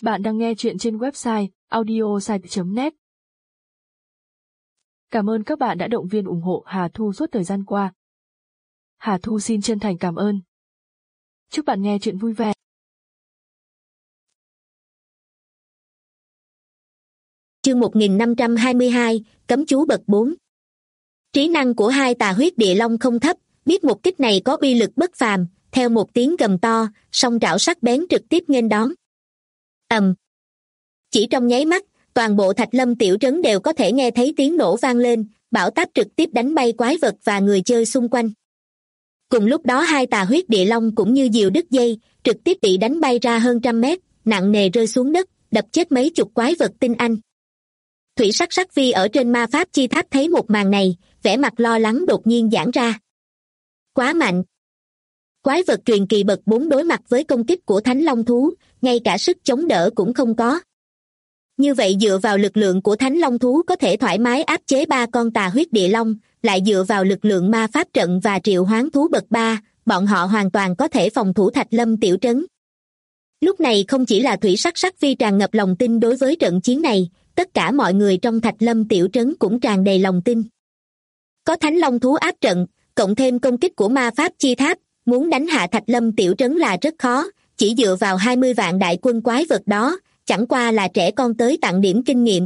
Bạn đang nghe chuyện trên website audiosite.net. Cảm ơn các bạn đã động viên ủng hộ Hà Thu suốt thời gian qua. Hà Thu xin chân thành cảm ơn. Chúc bạn nghe chuyện vui vẻ. Chương 1522, Cấm chú bậc 4. Trí năng của hai tà huyết địa long không thấp, biết một kích này có uy lực bất phàm, theo một tiếng gầm to, song trảo sắc bén trực tiếp nghênh đón. Chỉ trong nháy mắt, toàn bộ Thạch Lâm tiểu trấn đều có thể nghe thấy tiếng nổ vang lên, bão táp trực tiếp đánh bay quái vật và người chơi xung quanh. Cùng lúc đó hai tà huyết địa long cũng như diều đứt dây, trực tiếp bị đánh bay ra hơn 100 mét, nặng nề rơi xuống đất, đập chết mấy chục quái vật tinh anh. Thủy Sắc Sắc Vi ở trên ma pháp chi tháp thấy một màn này, vẻ mặt lo lắng đột nhiên giãn ra. Quá mạnh! Quái vật truyền kỳ bậc 4 đối mặt với công kích của Thánh Long thú, ngay cả sức chống đỡ cũng không có. Như vậy dựa vào lực lượng của Thánh Long thú có thể thoải mái áp chế 3 con tà huyết địa long, lại dựa vào lực lượng ma pháp trận và triệu hoán thú bậc 3, bọn họ hoàn toàn có thể phòng thủ Thạch Lâm tiểu trấn. Lúc này không chỉ là Thủy Sắc Sắc Vi tràn ngập lòng tin đối với trận chiến này, tất cả mọi người trong Thạch Lâm tiểu trấn cũng tràn đầy lòng tin. Có Thánh Long thú áp trận, cộng thêm công kích của ma pháp chi tháp, muốn đánh hạ Thạch Lâm tiểu trấn là rất khó, chỉ dựa vào 20 vạn đại quân quái vật đó, chẳng qua là trẻ con tới tặng điểm kinh nghiệm.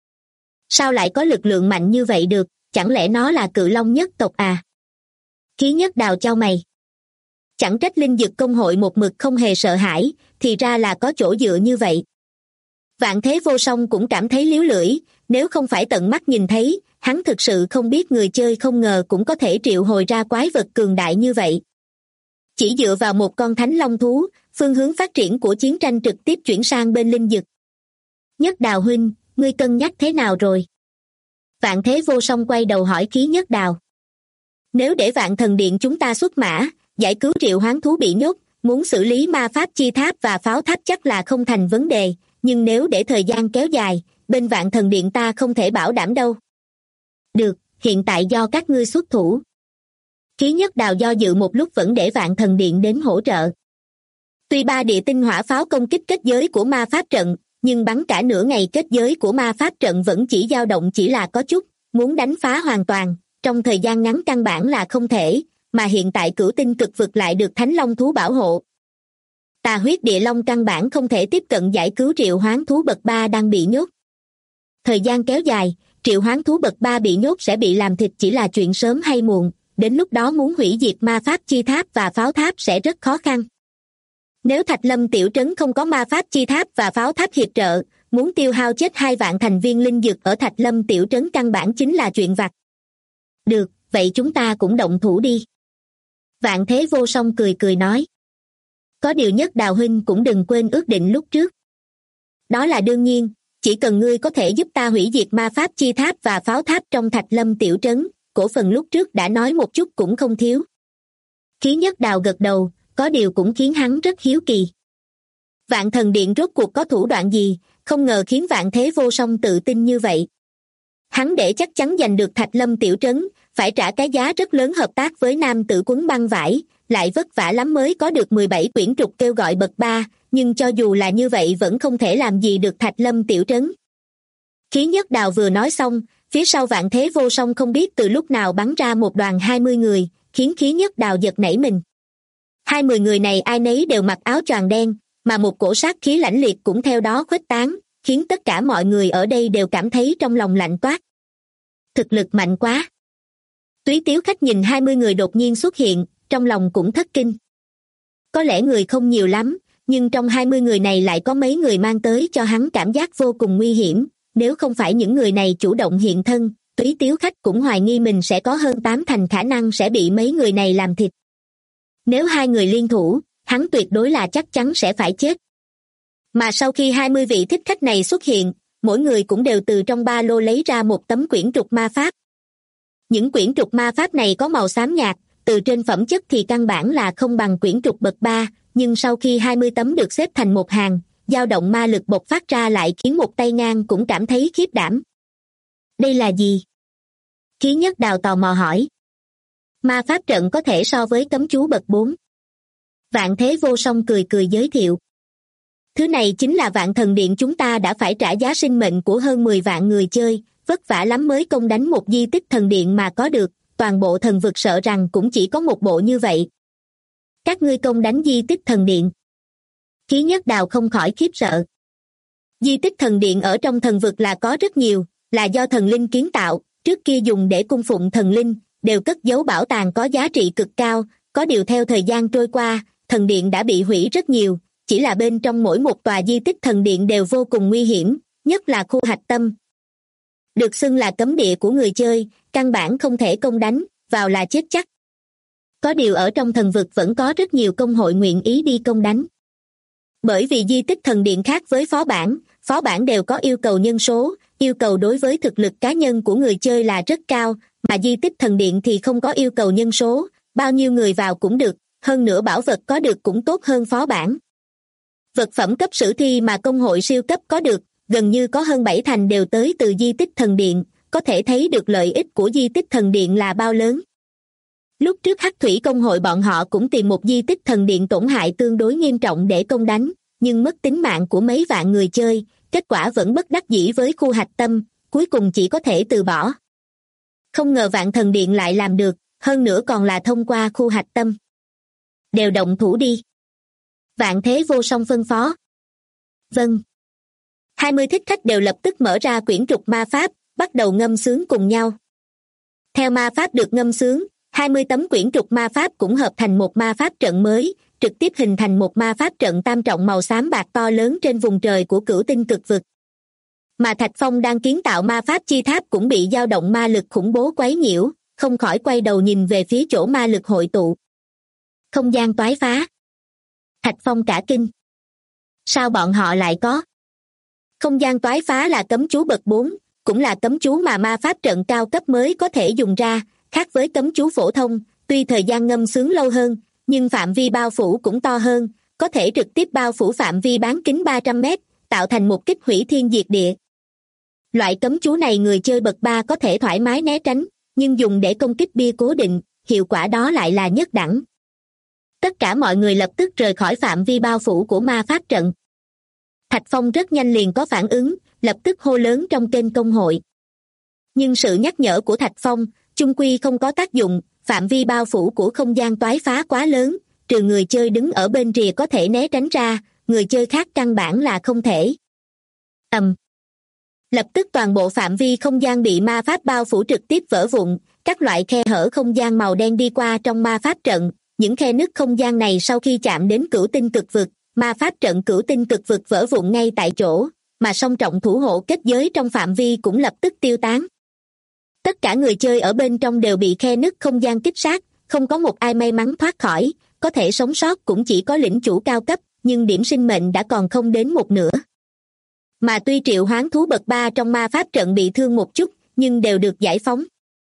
Sao lại có lực lượng mạnh như vậy được, chẳng lẽ nó là cự long nhất tộc à? Khí Nhất Đào chau mày. Chẳng trách linh dực công hội một mực không hề sợ hãi, thì ra là có chỗ dựa như vậy. Vạn Thế Vô Song cũng cảm thấy líu lưỡi, nếu không phải tận mắt nhìn thấy, hắn thực sự không biết người chơi không ngờ cũng có thể triệu hồi ra quái vật cường đại như vậy. Chỉ dựa vào một con Thánh Long thú, phương hướng phát triển của chiến tranh trực tiếp chuyển sang bên linh dực. Nhất Đào huynh, ngươi cân nhắc thế nào rồi? Vạn Thế Vô Song quay đầu hỏi Khí Nhất Đào. Nếu để Vạn Thần Điện chúng ta xuất mã, giải cứu triệu hoán thú bị nhốt, muốn xử lý ma pháp chi tháp và pháo tháp chắc là không thành vấn đề, nhưng nếu để thời gian kéo dài, bên Vạn Thần Điện ta không thể bảo đảm đâu. Được, hiện tại do các ngươi xuất thủ. Khí Nhất Đào do dự một lúc vẫn để Vạn Thần Điện đến hỗ trợ. Tuy 3 địa tinh hỏa pháo công kích kết giới của ma pháp trận, nhưng bắn cả nửa ngày kết giới của ma pháp trận vẫn chỉ dao động chỉ là có chút, muốn đánh phá hoàn toàn, trong thời gian ngắn căn bản là không thể, mà hiện tại Cửu Tinh Cực Vực lại được Thánh Long thú bảo hộ. Tà huyết địa long căn bản không thể tiếp cận giải cứu triệu hoán thú bậc 3 đang bị nhốt. Thời gian kéo dài, triệu hoán thú bậc 3 bị nhốt sẽ bị làm thịt chỉ là chuyện sớm hay muộn, đến lúc đó muốn hủy diệt ma pháp chi tháp và pháo tháp sẽ rất khó khăn. Nếu Thạch Lâm tiểu trấn không có ma pháp chi tháp và pháo tháp hiệp trợ, muốn tiêu hao chết 2 vạn thành viên linh dược ở Thạch Lâm tiểu trấn căn bản chính là chuyện vặt. Được, vậy chúng ta cũng động thủ đi. Vạn Thế Vô Song cười cười nói. Có điều Nhất Đào huynh cũng đừng quên ước định lúc trước. Đó là đương nhiên, chỉ cần ngươi có thể giúp ta hủy diệt ma pháp chi tháp và pháo tháp trong Thạch Lâm tiểu trấn, cổ phần lúc trước đã nói một chút cũng không thiếu. Khí Nhất Đào gật đầu, có điều cũng khiến hắn rất hiếu kỳ. Vạn Thần Điện rốt cuộc có thủ đoạn gì, không ngờ khiến Vạn Thế Vô Song tự tin như vậy. Hắn để chắc chắn giành được Thạch Lâm tiểu trấn, phải trả cái giá rất lớn hợp tác với nam tử Quấn Băng Vải, lại vất vả lắm mới có được 17 quyển trục kêu gọi bậc 3, nhưng cho dù là như vậy vẫn không thể làm gì được Thạch Lâm tiểu trấn. Khí Nhất Đào vừa nói xong, phía sau Vạn Thế Vô Song không biết từ lúc nào bắn ra một đoàn 20 người, khiến Khí Nhất Đào giật nảy mình. 20 người này ai nấy đều mặc áo choàng đen, mà một cổ sát khí lãnh liệt cũng theo đó khuếch tán, khiến tất cả mọi người ở đây đều cảm thấy trong lòng lạnh toát. Thực lực mạnh quá. Túy Tiếu Khách nhìn 20 người đột nhiên xuất hiện, trong lòng cũng thất kinh. Có lẽ người không nhiều lắm, nhưng trong 20 người này lại có mấy người mang tới cho hắn cảm giác vô cùng nguy hiểm, nếu không phải những người này chủ động hiện thân, Túy Tiếu Khách cũng hoài nghi mình sẽ có hơn 8 thành khả năng sẽ bị mấy người này làm thịt. Nếu 2 người liên thủ, hắn tuyệt đối là chắc chắn sẽ phải chết. Mà sau khi 20 vị thích khách này xuất hiện, mỗi người cũng đều từ trong ba lô lấy ra một tấm quyển trục ma pháp. Những quyển trục ma pháp này có màu xám nhạt, từ trên phẩm chất thì căn bản là không bằng quyển trục bậc 3, nhưng sau khi 20 tấm được xếp thành một hàng, dao động ma lực bộc phát ra lại khiến một tay ngang cũng cảm thấy khiếp đảm. Đây là gì? Khí Nhất Đào tò mò hỏi. Ma pháp trận có thể so với cấm chú bậc 4. Vạn Thế Vô Song cười cười giới thiệu. Thứ này chính là Vạn Thần Điện, chúng ta đã phải trả giá sinh mệnh của hơn 10 vạn người chơi, vất vả lắm mới công đánh một di tích thần điện mà có được, toàn bộ thần vực sợ rằng cũng chỉ có một bộ như vậy. Các ngươi công đánh di tích thần điện. Khí Nhất Đào không khỏi khiếp sợ. Di tích thần điện ở trong thần vực là có rất nhiều, là do thần linh kiến tạo, trước kia dùng để cung phụng thần linh, đều cất giấu bảo tàng có giá trị cực cao, có điều theo thời gian trôi qua, thần điện đã bị hủy rất nhiều, chỉ là bên trong mỗi một tòa di tích thần điện đều vô cùng nguy hiểm, nhất là khu hạch tâm. Được xưng là cấm địa của người chơi, căn bản không thể công đánh, vào là chết chắc. Có điều ở trong thần vực vẫn có rất nhiều công hội nguyện ý đi công đánh. Bởi vì di tích thần điện khác với phó bản đều có yêu cầu nhân số, yêu cầu đối với thực lực cá nhân của người chơi là rất cao, mà di tích thần điện thì không có yêu cầu nhân số, bao nhiêu người vào cũng được, hơn nữa bảo vật có được cũng tốt hơn phó bản. Vật phẩm cấp sử thi mà công hội siêu cấp có được, gần như có hơn 7 thành đều tới từ di tích thần điện, có thể thấy được lợi ích của di tích thần điện là bao lớn. Lúc trước Hắc Thủy công hội bọn họ cũng tìm một di tích thần điện tổn hại tương đối nghiêm trọng để công đánh, nhưng mất tính mạng của mấy vạn người chơi, kết quả vẫn bất đắc dĩ với khu hạch tâm, cuối cùng chỉ có thể từ bỏ. Không ngờ Vạn Thần Điện lại làm được, hơn nữa còn là thông qua khu hạch tâm. Đều động thủ đi. Vạn Thế Vô Song phân phó. Vâng. 20 thích khách đều lập tức mở ra quyển trục ma pháp, bắt đầu ngâm sướng cùng nhau. Theo ma pháp được ngâm sướng, 20 tấm quyển trục ma pháp cũng hợp thành một ma pháp trận mới, trực tiếp hình thành một ma pháp trận tam trọng màu xám bạc to lớn trên vùng trời của Cửu Tinh Cực Vực. Mà Thạch Phong đang kiến tạo ma pháp chi tháp cũng bị dao động ma lực khủng bố quấy nhiễu, không khỏi quay đầu nhìn về phía chỗ ma lực hội tụ. Không gian toái phá. Thạch Phong cả kinh. Sao bọn họ lại có? Không gian toái phá là cấm chú bậc 4, cũng là cấm chú mà ma pháp trận cao cấp mới có thể dùng ra, khác với cấm chú phổ thông, tuy thời gian ngâm sướng lâu hơn, nhưng phạm vi bao phủ cũng to hơn, có thể trực tiếp bao phủ phạm vi bán kính 300 mét, tạo thành một kích hủy thiên diệt địa. Loại cấm chú này người chơi bậc 3 có thể thoải mái né tránh, nhưng dùng để công kích bia cố định, hiệu quả đó lại là nhất đẳng. Tất cả mọi người lập tức rời khỏi phạm vi bao phủ của ma pháp trận. Thạch Phong rất nhanh liền có phản ứng, lập tức hô lớn trong kênh công hội. Nhưng sự nhắc nhở của Thạch Phong, chung quy không có tác dụng, phạm vi bao phủ của không gian toái phá quá lớn, trừ người chơi đứng ở bên rìa có thể né tránh ra, người chơi khác căn bản là không thể. Lập tức toàn bộ phạm vi không gian bị ma pháp bao phủ trực tiếp vỡ vụn, các loại khe hở không gian màu đen đi qua trong ma pháp trận, những khe nứt không gian này sau khi chạm đến Cửu Tinh Cực Vực, ma pháp trận Cửu Tinh Cực Vực vỡ vụn ngay tại chỗ, mà song trọng thủ hộ kết giới trong phạm vi cũng lập tức tiêu tán. Tất cả người chơi ở bên trong đều bị khe nứt không gian kích sát, không có một ai may mắn thoát khỏi, có thể sống sót cũng chỉ có lĩnh chủ cao cấp, nhưng điểm sinh mệnh đã còn không đến một nửa. Mà tuy triệu hoán thú bậc 3 trong ma pháp trận bị thương một chút, nhưng đều được giải phóng.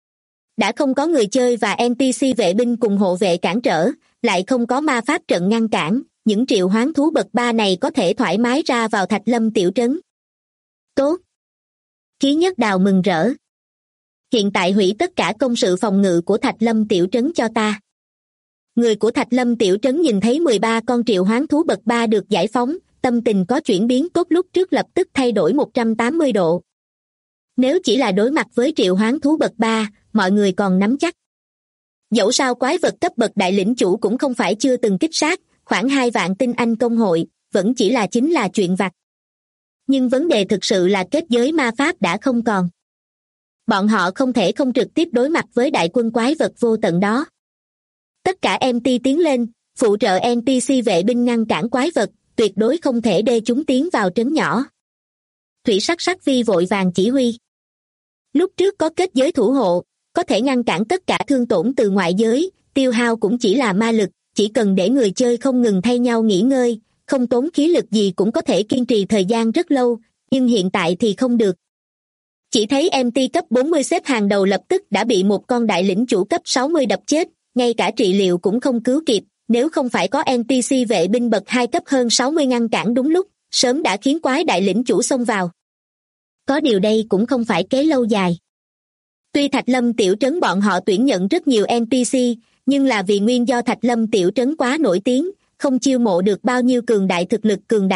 Đã không có người chơi và NPC vệ binh cùng hộ vệ cản trở, lại không có ma pháp trận ngăn cản, những triệu hoán thú bậc 3 này có thể thoải mái ra vào Thạch Lâm tiểu trấn. Tốt! Khí Nhất Đào mừng rỡ. Hiện tại hủy tất cả công sự phòng ngự của Thạch Lâm tiểu trấn cho ta. Người của Thạch Lâm tiểu trấn nhìn thấy 13 con triệu hoán thú bậc 3 được giải phóng, tâm tình có chuyển biến tốt lúc trước lập tức thay đổi 180 độ. Nếu chỉ là đối mặt với triệu hoán thú bậc 3, mọi người còn nắm chắc. Dẫu sao quái vật cấp bậc đại lĩnh chủ cũng không phải chưa từng kích sát, khoảng 2 vạn tinh anh công hội, vẫn chỉ là chính là chuyện vặt. Nhưng vấn đề thực sự là kết giới ma pháp đã không còn. Bọn họ không thể không trực tiếp đối mặt với đại quân quái vật vô tận đó. Tất cả MT tiến lên, phụ trợ NPC vệ binh ngăn cản quái vật, tuyệt đối không thể để chúng tiến vào trấn nhỏ. Thủy Sắc Sắc Vi vội vàng chỉ huy. Lúc trước có kết giới thủ hộ, có thể ngăn cản tất cả thương tổn từ ngoại giới, tiêu hao cũng chỉ là ma lực, chỉ cần để người chơi không ngừng thay nhau nghỉ ngơi, không tốn khí lực gì cũng có thể kiên trì thời gian rất lâu, nhưng hiện tại thì không được. Chỉ thấy MT cấp 40 xếp hàng đầu lập tức đã bị một con đại lĩnh chủ cấp 60 đập chết, ngay cả trị liệu cũng không cứu kịp, nếu không phải có NPC vệ binh bậc 2 cấp hơn 60 ngăn cản đúng lúc, sớm đã khiến quái đại lĩnh chủ xông vào. Có điều đây cũng không phải kế lâu dài. Tuy Thạch Lâm tiểu trấn bọn họ tuyển nhận rất nhiều NPC, nhưng là vì nguyên do Thạch Lâm tiểu trấn quá nổi tiếng, không chiêu mộ được bao nhiêu cường đại thực lực cường đại,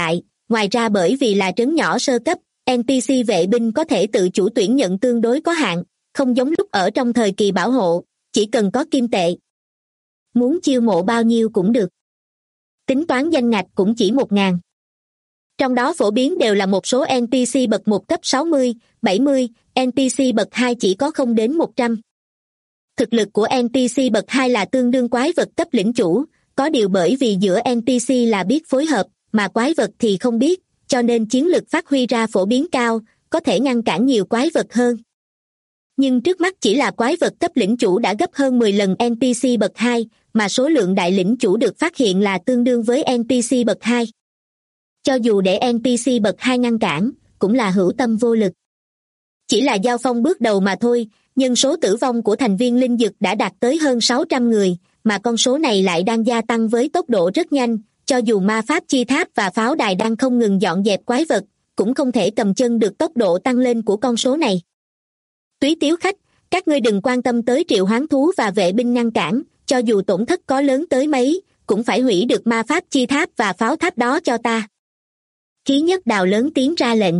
ngoài ra bởi vì là trấn nhỏ sơ cấp, NPC vệ binh có thể tự chủ tuyển nhận tương đối có hạn, không giống lúc ở trong thời kỳ bảo hộ, chỉ cần có kim tệ. Muốn chiêu mộ bao nhiêu cũng được. Tính toán danh ngạch cũng chỉ 1.000. Trong đó phổ biến đều là một số NPC bậc 1 cấp 60, 70, NPC bậc 2 chỉ có không đến 100. Thực lực của NPC bậc 2 là tương đương quái vật cấp lĩnh chủ, có điều bởi vì giữa NPC là biết phối hợp, mà quái vật thì không biết, cho nên chiến lực phát huy ra phổ biến cao, có thể ngăn cản nhiều quái vật hơn. Nhưng trước mắt chỉ là quái vật cấp lĩnh chủ đã gấp hơn 10 lần NPC bậc 2, mà số lượng đại lĩnh chủ được phát hiện là tương đương với NPC bậc 2. Cho dù để NPC bậc 2 ngăn cản, cũng là hữu tâm vô lực. Chỉ là giao phong bước đầu mà thôi, nhân số tử vong của thành viên linh dực đã đạt tới hơn 600 người, mà con số này lại đang gia tăng với tốc độ rất nhanh, cho dù ma pháp chi tháp và pháo đài đang không ngừng dọn dẹp quái vật, cũng không thể cầm chân được tốc độ tăng lên của con số này. Túy tiếu khách, các ngươi đừng quan tâm tới triệu hoán thú và vệ binh ngăn cản, cho dù tổn thất có lớn tới mấy, cũng phải hủy được ma pháp chi tháp và pháo tháp đó cho ta. Ký Nhất Đào lớn tiếng ra lệnh.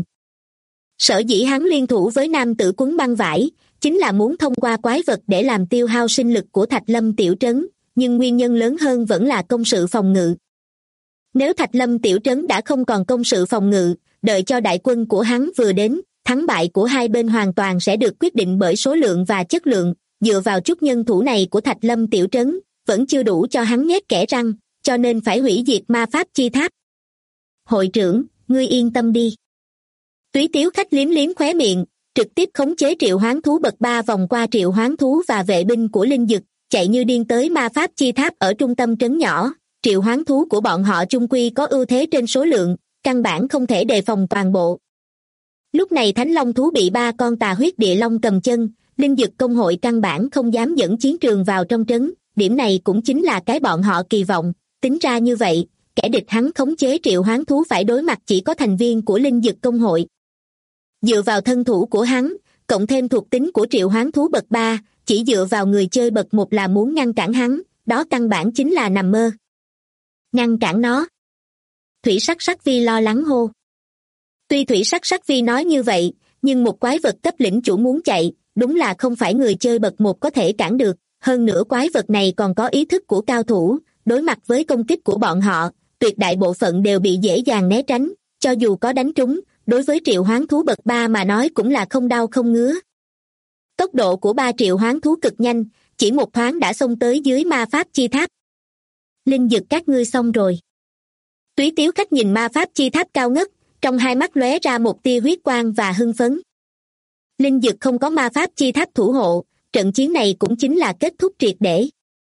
Sở dĩ hắn liên thủ với nam tử quấn băng vải, chính là muốn thông qua quái vật để làm tiêu hao sinh lực của Thạch Lâm tiểu trấn, nhưng nguyên nhân lớn hơn vẫn là công sự phòng ngự. Nếu Thạch Lâm tiểu trấn đã không còn công sự phòng ngự, đợi cho đại quân của hắn vừa đến, thắng bại của hai bên hoàn toàn sẽ được quyết định bởi số lượng và chất lượng, dựa vào chút nhân thủ này của Thạch Lâm tiểu trấn, vẫn chưa đủ cho hắn nhét kẽ răng, cho nên phải hủy diệt ma pháp chi tháp. Hội trưởng, ngươi yên tâm đi. Túy tiếu khách liếm liếm khóe miệng, trực tiếp khống chế triệu hoán thú bậc 3 vòng qua triệu hoán thú và vệ binh của linh dực, chạy như điên tới ma pháp chi tháp ở trung tâm trấn nhỏ. Triệu hoán thú của bọn họ chung quy có ưu thế trên số lượng, căn bản không thể đề phòng toàn bộ. Lúc này Thánh Long thú bị 3 con tà huyết địa long cầm chân, linh dực công hội căn bản không dám dẫn chiến trường vào trong trấn, điểm này cũng chính là cái bọn họ kỳ vọng. Tính ra như vậy, kẻ địch hắn khống chế triệu hoán thú phải đối mặt chỉ có thành viên của linh dực công hội. Dựa vào thân thủ của hắn, cộng thêm thuộc tính của triệu hoán thú bậc 3, chỉ dựa vào người chơi bậc 1 là muốn ngăn cản hắn, đó căn bản chính là nằm mơ. Ngăn cản nó. Thủy Sắc Sắc Vi lo lắng hô. Tuy Thủy Sắc Sắc Vi nói như vậy, nhưng một quái vật cấp lĩnh chủ muốn chạy, đúng là không phải người chơi bậc 1 có thể cản được, hơn nữa quái vật này còn có ý thức của cao thủ, đối mặt với công kích của bọn họ, tuyệt đại bộ phận đều bị dễ dàng né tránh, cho dù có đánh trúng, đối với triệu hoán thú bậc 3 mà nói cũng là không đau không ngứa. Tốc độ của 3 triệu hoán thú cực nhanh, chỉ một thoáng đã xông tới dưới ma pháp chi tháp. Linh dực các ngươi xong rồi. Túy tiếu khách nhìn ma pháp chi tháp cao ngất, trong hai mắt lóe ra một tia huyết quang và hưng phấn. Linh dực không có ma pháp chi tháp thủ hộ, trận chiến này cũng chính là kết thúc triệt để.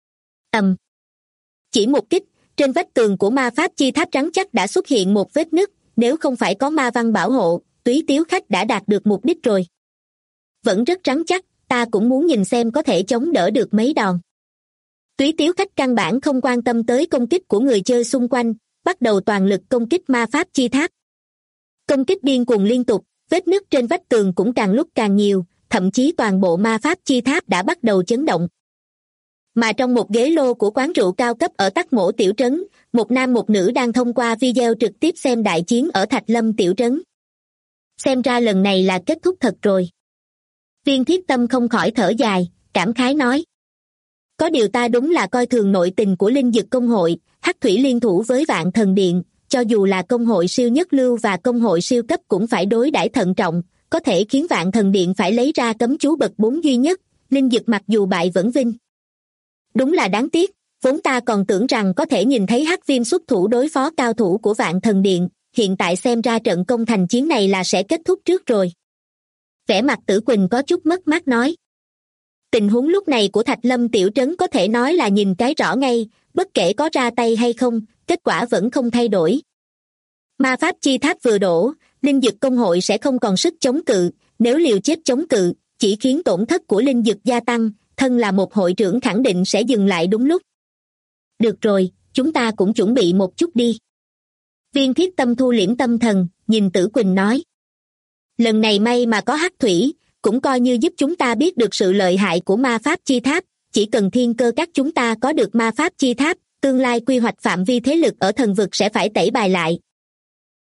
Chỉ một kích, trên vách tường của ma pháp chi tháp trắng chắc đã xuất hiện một vết nứt, nếu không phải có ma văn bảo hộ, Túy tiếu khách đã đạt được mục đích rồi. Vẫn rất rắn chắc, ta cũng muốn nhìn xem có thể chống đỡ được mấy đòn. Túy tiếu khách căn bản không quan tâm tới công kích của người chơi xung quanh, bắt đầu toàn lực công kích ma pháp chi tháp. Công kích điên cuồng liên tục, vết nứt trên vách tường cũng càng lúc càng nhiều, thậm chí toàn bộ ma pháp chi tháp đã bắt đầu chấn động. Mà trong một ghế lô của quán rượu cao cấp ở Tắc Mổ tiểu trấn, một nam một nữ đang thông qua video trực tiếp xem đại chiến ở Thạch Lâm tiểu trấn. Xem ra lần này là kết thúc thật rồi. Viên Thiết Tâm không khỏi thở dài, cảm khái nói. Có điều ta đúng là coi thường nội tình của linh dực công hội, Hắc Thủy liên thủ với Vạn Thần Điện, cho dù là công hội siêu nhất lưu và công hội siêu cấp cũng phải đối đãi thận trọng, có thể khiến Vạn Thần Điện phải lấy ra cấm chú bậc 4 duy nhất, linh dực mặc dù bại vẫn vinh. Đúng là đáng tiếc, vốn ta còn tưởng rằng có thể nhìn thấy Hắc Viêm xuất thủ đối phó cao thủ của Vạn Thần Điện, hiện tại xem ra trận công thành chiến này là sẽ kết thúc trước rồi. Vẻ mặt Tử Quỳnh có chút mất mát nói. Tình huống lúc này của Thạch Lâm tiểu trấn có thể nói là nhìn cái rõ ngay, bất kể có ra tay hay không, kết quả vẫn không thay đổi. Ma pháp chi tháp vừa đổ, linh dực công hội sẽ không còn sức chống cự, nếu liều chết chống cự, chỉ khiến tổn thất của linh dực gia tăng, thân là một hội trưởng khẳng định sẽ dừng lại đúng lúc. Được rồi, chúng ta cũng chuẩn bị một chút đi. Viên Thiết Tâm thu liễm tâm thần, nhìn Tử Quỳnh nói. Lần này may mà có Hắc Thủy, cũng coi như giúp chúng ta biết được sự lợi hại của ma pháp chi tháp, chỉ cần thiên cơ các chúng ta có được ma pháp chi tháp, tương lai quy hoạch phạm vi thế lực ở thần vực sẽ phải tẩy bài lại.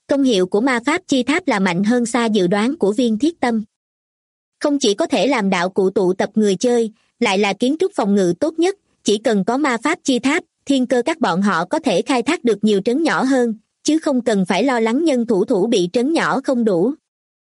Công hiệu của ma pháp chi tháp là mạnh hơn xa dự đoán của Viên Thiết Tâm. Không chỉ có thể làm đạo cụ tụ tập người chơi, lại là kiến trúc phòng ngự tốt nhất, chỉ cần có ma pháp chi tháp, thiên cơ các bọn họ có thể khai thác được nhiều trấn nhỏ hơn, chứ không cần phải lo lắng nhân thủ bị trấn nhỏ không đủ.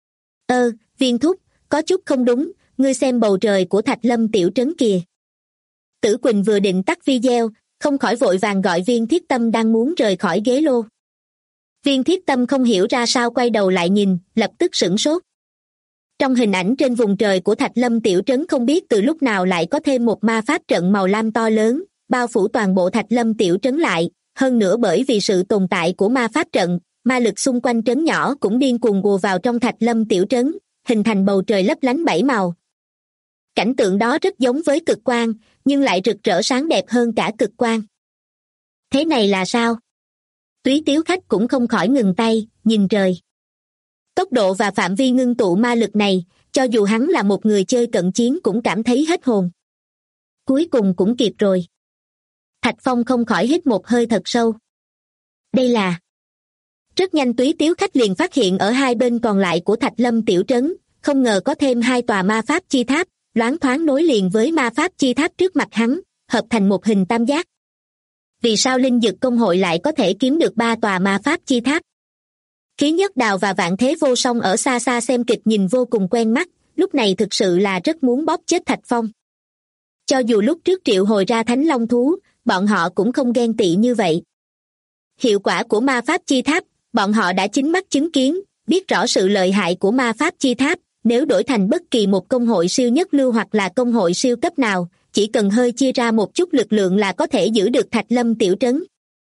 Viên thúc, có chút không đúng, ngươi xem bầu trời của Thạch Lâm tiểu trấn kìa. Tử Quỳnh vừa định tắt video, không khỏi vội vàng gọi Viên Thiết Tâm đang muốn rời khỏi ghế lô. Viên Thiết Tâm không hiểu ra sao quay đầu lại nhìn, lập tức sửng sốt. Trong hình ảnh trên vùng trời của Thạch Lâm tiểu trấn không biết từ lúc nào lại có thêm một ma pháp trận màu lam to lớn, bao phủ toàn bộ Thạch Lâm tiểu trấn lại, hơn nữa bởi vì sự tồn tại của ma pháp trận, ma lực xung quanh trấn nhỏ cũng điên cuồng ùa vào trong Thạch Lâm tiểu trấn, hình thành bầu trời lấp lánh 7 màu. Cảnh tượng đó rất giống với cực quang, nhưng lại rực rỡ sáng đẹp hơn cả cực quang. Thế này là sao? Túy Tiếu Khách cũng không khỏi ngừng tay, nhìn trời. Tốc độ và phạm vi ngưng tụ ma lực này, cho dù hắn là một người chơi cận chiến cũng cảm thấy hết hồn. Cuối cùng cũng kịp rồi. Thạch Phong không khỏi hít một hơi thật sâu. Đây là... Rất nhanh Túy Tiếu Khách liền phát hiện ở hai bên còn lại của Thạch Lâm tiểu trấn, không ngờ có thêm 2 tòa ma pháp chi tháp, loáng thoáng nối liền với ma pháp chi tháp trước mặt hắn, hợp thành một hình tam giác. Vì sao Linh Dực Công hội lại có thể kiếm được 3 tòa ma pháp chi tháp? Khí Nhất Đào và Vạn Thế Vô Song ở xa xa xem kịch nhìn vô cùng quen mắt, lúc này thực sự là rất muốn bóp chết Thạch Phong. Cho dù lúc trước triệu hồi ra Thánh Long Thú, bọn họ cũng không ghen tị như vậy. Hiệu quả của ma pháp chi tháp, bọn họ đã chính mắt chứng kiến, biết rõ sự lợi hại của ma pháp chi tháp, nếu đổi thành bất kỳ một công hội siêu nhất lưu hoặc là công hội siêu cấp nào, chỉ cần hơi chia ra một chút lực lượng là có thể giữ được Thạch Lâm tiểu trấn.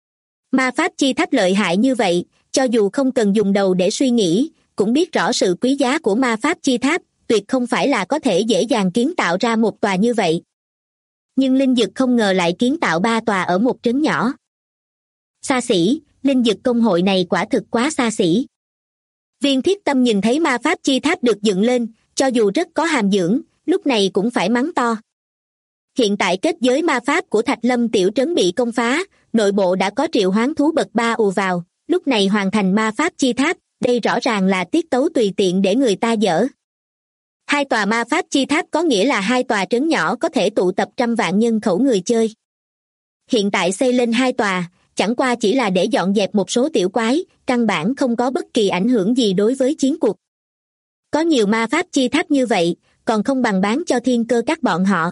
Ma pháp chi tháp lợi hại như vậy, cho dù không cần dùng đầu để suy nghĩ, cũng biết rõ sự quý giá của ma pháp chi tháp, tuyệt không phải là có thể dễ dàng kiến tạo ra một tòa như vậy. Nhưng Linh Dực không ngờ lại kiến tạo 3 tòa ở một trấn nhỏ. Xa xỉ, Linh Dực công hội này quả thực quá xa xỉ. Viên Thiết Tâm nhìn thấy ma pháp chi tháp được dựng lên, cho dù rất có hàm dưỡng, lúc này cũng phải mắng to. Hiện tại kết giới ma pháp của Thạch Lâm tiểu trấn bị công phá, nội bộ đã có triệu hoán thú bậc 3 ùa vào, lúc này hoàn thành ma pháp chi tháp, đây rõ ràng là tiết tấu tùy tiện để người ta dở. 2 tòa ma pháp chi tháp có nghĩa là 2 tòa trấn nhỏ có thể tụ tập trăm vạn nhân khẩu người chơi. Hiện tại xây lên 2 tòa, chẳng qua chỉ là để dọn dẹp một số tiểu quái, căn bản không có bất kỳ ảnh hưởng gì đối với chiến cuộc. Có nhiều ma pháp chi tháp như vậy, còn không bằng bán cho thiên cơ các bọn họ.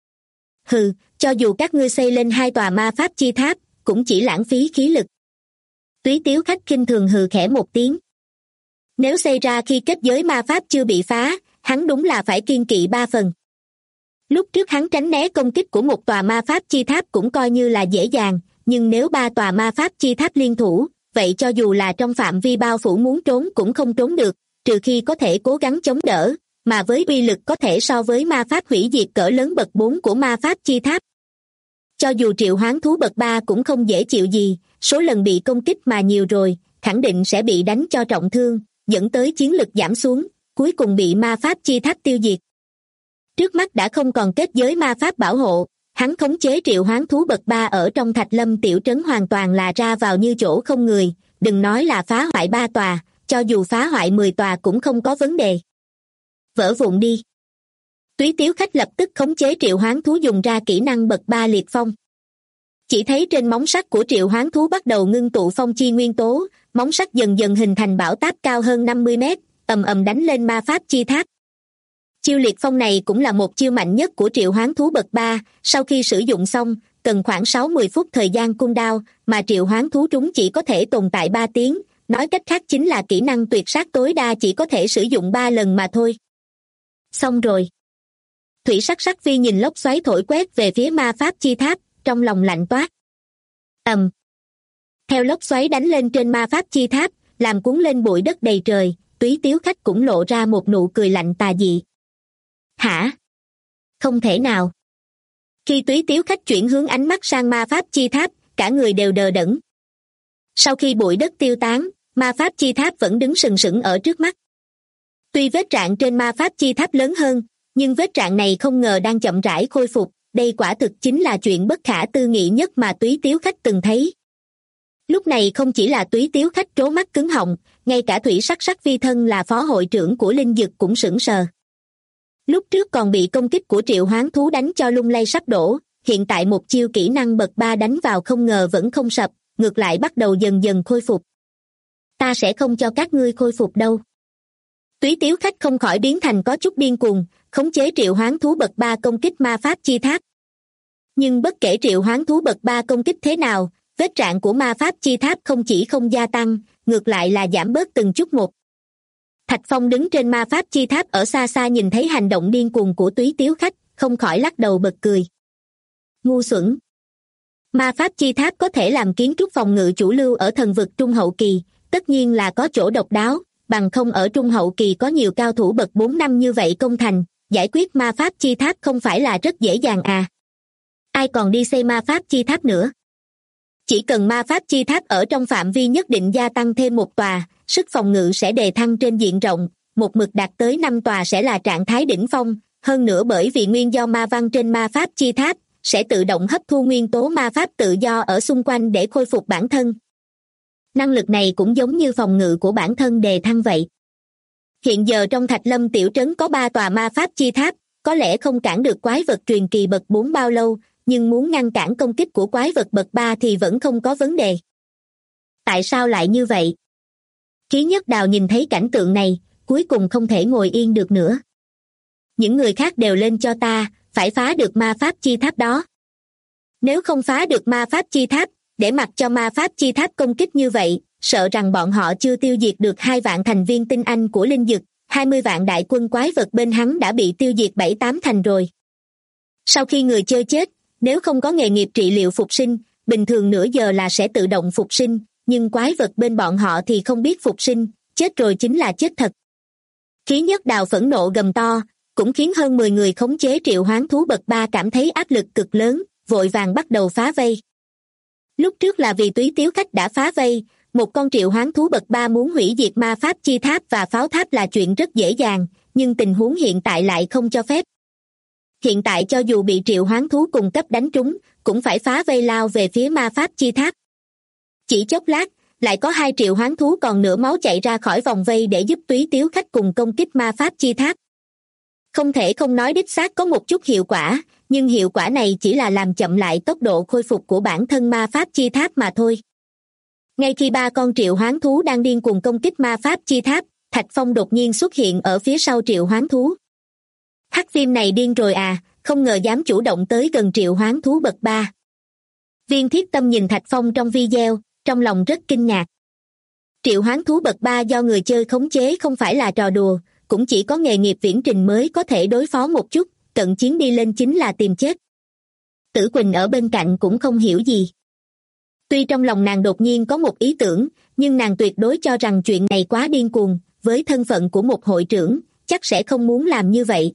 Hừ, cho dù các ngươi xây lên 2 tòa ma pháp chi tháp, cũng chỉ lãng phí khí lực. Túy Tiếu Khách khinh thường hừ khẽ một tiếng. Nếu xây ra khi kết giới ma pháp chưa bị phá, hắn đúng là phải kiêng kỵ 3 phần. Lúc trước hắn tránh né công kích của một tòa ma pháp chi tháp cũng coi như là dễ dàng, nhưng nếu 3 tòa ma pháp chi tháp liên thủ, vậy cho dù là trong phạm vi bao phủ muốn trốn cũng không trốn được, trừ khi có thể cố gắng chống đỡ, mà với uy lực có thể so với ma pháp hủy diệt cỡ lớn bậc 4 của ma pháp chi tháp. Cho dù triệu hoán thú bậc 3 cũng không dễ chịu gì, số lần bị công kích mà nhiều rồi, khẳng định sẽ bị đánh cho trọng thương, dẫn tới chiến lực giảm xuống, cuối cùng bị ma pháp chi tháp tiêu diệt. Trước mắt đã không còn kết giới ma pháp bảo hộ, hắn khống chế triệu hoán thú bậc 3 ở trong Thạch Lâm tiểu trấn hoàn toàn là ra vào như chỗ không người, đừng nói là phá hoại 3 tòa, cho dù phá hoại 10 tòa cũng không có vấn đề. Vỡ vụn đi. Túy Tiếu Khách lập tức khống chế triệu hoán thú dùng ra kỹ năng bậc 3 liệt phong. Chỉ thấy trên móng sắt của triệu hoán thú bắt đầu ngưng tụ phong chi nguyên tố, móng sắt dần dần hình thành bảo táp cao hơn 50 mét, ầm ầm đánh lên ma pháp chi tháp. Chiêu liệt phong này cũng là một chiêu mạnh nhất của triệu hoán thú bậc 3, sau khi sử dụng xong, cần khoảng 60 phút thời gian cooldown, mà triệu hoán thú trúng chỉ có thể tồn tại 3 tiếng, nói cách khác chính là kỹ năng tuyệt sát tối đa chỉ có thể sử dụng 3 lần mà thôi. Xong rồi. Thủy sắc sắc phi nhìn lốc xoáy thổi quét về phía ma pháp chi tháp, trong lòng lạnh toát. Theo lốc xoáy đánh lên trên ma pháp chi tháp, làm cuốn lên bụi đất đầy trời, Túy Tiếu Khách cũng lộ ra một nụ cười lạnh tà dị. Hả? Không thể nào. Khi Túy Tiếu Khách chuyển hướng ánh mắt sang ma pháp chi tháp, cả người đều đờ đẫn. Sau khi bụi đất tiêu tán, ma pháp chi tháp vẫn đứng sừng sững ở trước mắt. Tuy vết rạn trên ma pháp chi tháp lớn hơn, nhưng vết rạn này không ngờ đang chậm rãi khôi phục, đây quả thực chính là chuyện bất khả tư nghị nhất mà Túy Tiếu Khách từng thấy. Lúc này không chỉ là Túy Tiếu Khách trố mắt cứng họng, ngay cả Thủy Sắc Sắc Vi thân là phó hội trưởng của Linh Dực cũng sững sờ. Lúc trước còn bị công kích của triệu hoán thú đánh cho lung lay sắp đổ, hiện tại một chiêu kỹ năng bậc 3 đánh vào không ngờ vẫn không sập, ngược lại bắt đầu dần dần khôi phục. Ta sẽ không cho các ngươi khôi phục đâu. Túy Tiếu Khách không khỏi biến thành có chút điên cuồng, khống chế triệu hoán thú bậc 3 công kích ma pháp chi tháp. Nhưng bất kể triệu hoán thú bậc 3 công kích thế nào, vết rạn của ma pháp chi tháp không chỉ không gia tăng, ngược lại là giảm bớt từng chút một. Thạch Phong đứng trên ma pháp chi tháp ở xa xa nhìn thấy hành động điên cuồng của Túy Tiếu Khách, không khỏi lắc đầu bật cười. Ngu xuẩn. Ma pháp chi tháp có thể làm kiến trúc phòng ngự chủ lưu ở thần vực trung hậu kỳ, tất nhiên là có chỗ độc đáo, bằng không ở trung hậu kỳ có nhiều cao thủ bậc 4 năm như vậy công thành, giải quyết ma pháp chi tháp không phải là rất dễ dàng à. Ai còn đi xây ma pháp chi tháp nữa? Chỉ cần ma pháp chi tháp ở trong phạm vi nhất định gia tăng thêm một tòa, sức phòng ngự sẽ đề thăng trên diện rộng, một mực đạt tới 5 tòa sẽ là trạng thái đỉnh phong, hơn nữa bởi vì nguyên do ma văn trên ma pháp chi tháp, sẽ tự động hấp thu nguyên tố ma pháp tự do ở xung quanh để khôi phục bản thân. Năng lực này cũng giống như phòng ngự của bản thân đề thăng vậy. Hiện giờ trong Thạch Lâm tiểu trấn có 3 tòa ma pháp chi tháp, có lẽ không cản được quái vật truyền kỳ bậc 4 bao lâu, nhưng muốn ngăn cản công kích của quái vật bậc 3 thì vẫn không có vấn đề. Tại sao lại như vậy? Khí Nhất Đào nhìn thấy cảnh tượng này, cuối cùng không thể ngồi yên được nữa. Những người khác đều lên cho ta, phải phá được ma pháp chi tháp đó. Nếu không phá được ma pháp chi tháp, để mặc cho ma pháp chi tháp công kích như vậy, sợ rằng bọn họ chưa tiêu diệt được 2 vạn thành viên tinh anh của Linh Dực, 20 vạn đại quân quái vật bên hắn đã bị tiêu diệt 7-8 thành rồi. Sau khi người chơi chết, nếu không có nghề nghiệp trị liệu phục sinh, bình thường nửa giờ là sẽ tự động phục sinh, nhưng quái vật bên bọn họ thì không biết phục sinh, chết rồi chính là chết thật. Khí Nhất Đào phẫn nộ gầm to, cũng khiến hơn 10 người khống chế triệu hoán thú bậc 3 cảm thấy áp lực cực lớn, vội vàng bắt đầu phá vây. Lúc trước là vì Túy Tiếu Khách đã phá vây, một con triệu hoán thú bậc 3 muốn hủy diệt ma pháp chi tháp và pháo tháp là chuyện rất dễ dàng, nhưng tình huống hiện tại lại không cho phép. Hiện tại cho dù bị triệu hoán thú cùng cấp đánh trúng, cũng phải phá vây lao về phía ma pháp chi tháp. Chỉ chốc lát, lại có 2 triệu hoán thú còn nửa máu chạy ra khỏi vòng vây để giúp Túy Tiếu Khách cùng công kích ma pháp chi tháp. Không thể không nói đích xác có một chút hiệu quả, nhưng hiệu quả này chỉ là làm chậm lại tốc độ khôi phục của bản thân ma pháp chi tháp mà thôi. Ngay khi 3 con triệu hoán thú đang điên cuồng công kích ma pháp chi tháp, Thạch Phong đột nhiên xuất hiện ở phía sau triệu hoán thú. Hắc Viêm này điên rồi à, không ngờ dám chủ động tới gần triệu hoán thú bậc 3. Viên Thiết Tâm nhìn Thạch Phong trong video, trong lòng rất kinh ngạc. Triệu hoán thú bậc 3 do người chơi khống chế không phải là trò đùa, cũng chỉ có nghề nghiệp viễn trình mới có thể đối phó một chút, cận chiến đi lên chính là tìm chết. Tử Quỳnh ở bên cạnh cũng không hiểu gì. Tuy trong lòng nàng đột nhiên có một ý tưởng, nhưng nàng tuyệt đối cho rằng chuyện này quá điên cuồng, với thân phận của một hội trưởng, chắc sẽ không muốn làm như vậy.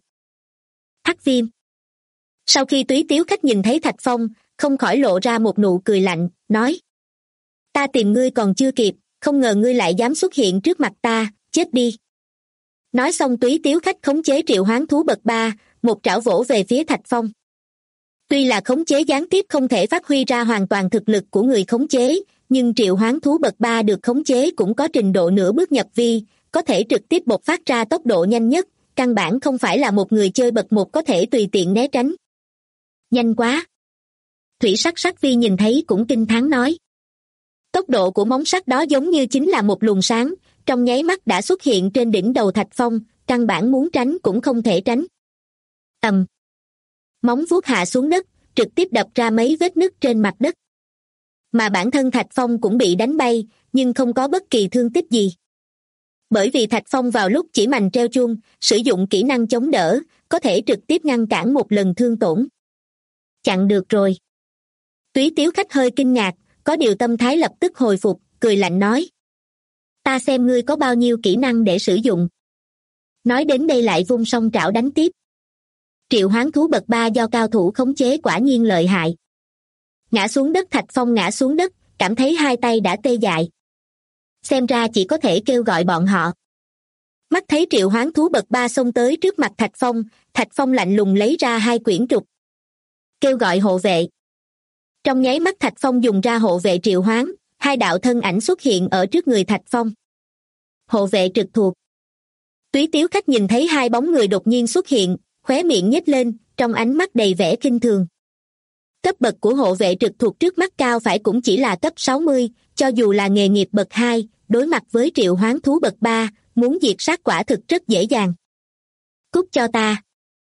Hắc Viêm. Sau khi Túy Tiếu Khách nhìn thấy Thạch Phong, không khỏi lộ ra một nụ cười lạnh, nói: Ta tìm ngươi còn chưa kịp, không ngờ ngươi lại dám xuất hiện trước mặt ta, chết đi. Nói xong Túy Tiếu Khách khống chế triệu hoán thú bậc 3, một trảo vỗ về phía Thạch Phong. Tuy là khống chế gián tiếp không thể phát huy ra hoàn toàn thực lực của người khống chế, nhưng triệu hoán thú bậc 3 được khống chế cũng có trình độ nửa bước nhập vi, có thể trực tiếp bộc phát ra tốc độ nhanh nhất, căn bản không phải là một người chơi bậc 1 có thể tùy tiện né tránh. Nhanh quá. Thủy Sắc Sắc Vi nhìn thấy cũng kinh thán nói. Tốc độ của móng sắt đó giống như chính là một luồng sáng, trong nháy mắt đã xuất hiện trên đỉnh đầu Thạch Phong, căn bản muốn tránh cũng không thể tránh. Ầm. Móng vuốt hạ xuống đất, trực tiếp đập ra mấy vết nứt trên mặt đất. Mà bản thân Thạch Phong cũng bị đánh bay, nhưng không có bất kỳ thương tích gì. Bởi vì Thạch Phong vào lúc chỉ mành treo chuông, sử dụng kỹ năng chống đỡ, có thể trực tiếp ngăn cản một lần thương tổn. Chặn được rồi. Túy Tiếu Khách hơi kinh ngạc, có điều tâm thái lập tức hồi phục, cười lạnh nói. Ta xem ngươi có bao nhiêu kỹ năng để sử dụng. Nói đến đây lại vung song trảo đánh tiếp. Triệu hoán thú bậc 3 do cao thủ khống chế quả nhiên lợi hại. Ngã xuống đất Thạch Phong ngã xuống đất, cảm thấy hai tay đã tê dại. Xem ra chỉ có thể kêu gọi bọn họ. Mắt thấy triệu hoán thú bậc 3 xông tới trước mặt Thạch Phong lạnh lùng lấy ra 2 quyển trục. Kêu gọi hộ vệ. Trong nháy mắt Thạch Phong dùng ra hộ vệ triệu hoán, hai đạo thân ảnh xuất hiện ở trước người Thạch Phong. Hộ vệ trực thuộc. Túy Tiếu Khách nhìn thấy hai bóng người đột nhiên xuất hiện, khóe miệng nhếch lên, trong ánh mắt đầy vẻ khinh thường. Cấp bậc của hộ vệ trực thuộc trước mắt cao phải cũng chỉ là cấp 60, cho dù là nghề nghiệp bậc 2, đối mặt với triệu hoán thú bậc 3, muốn diệt sát quả thực rất dễ dàng. Cút cho ta.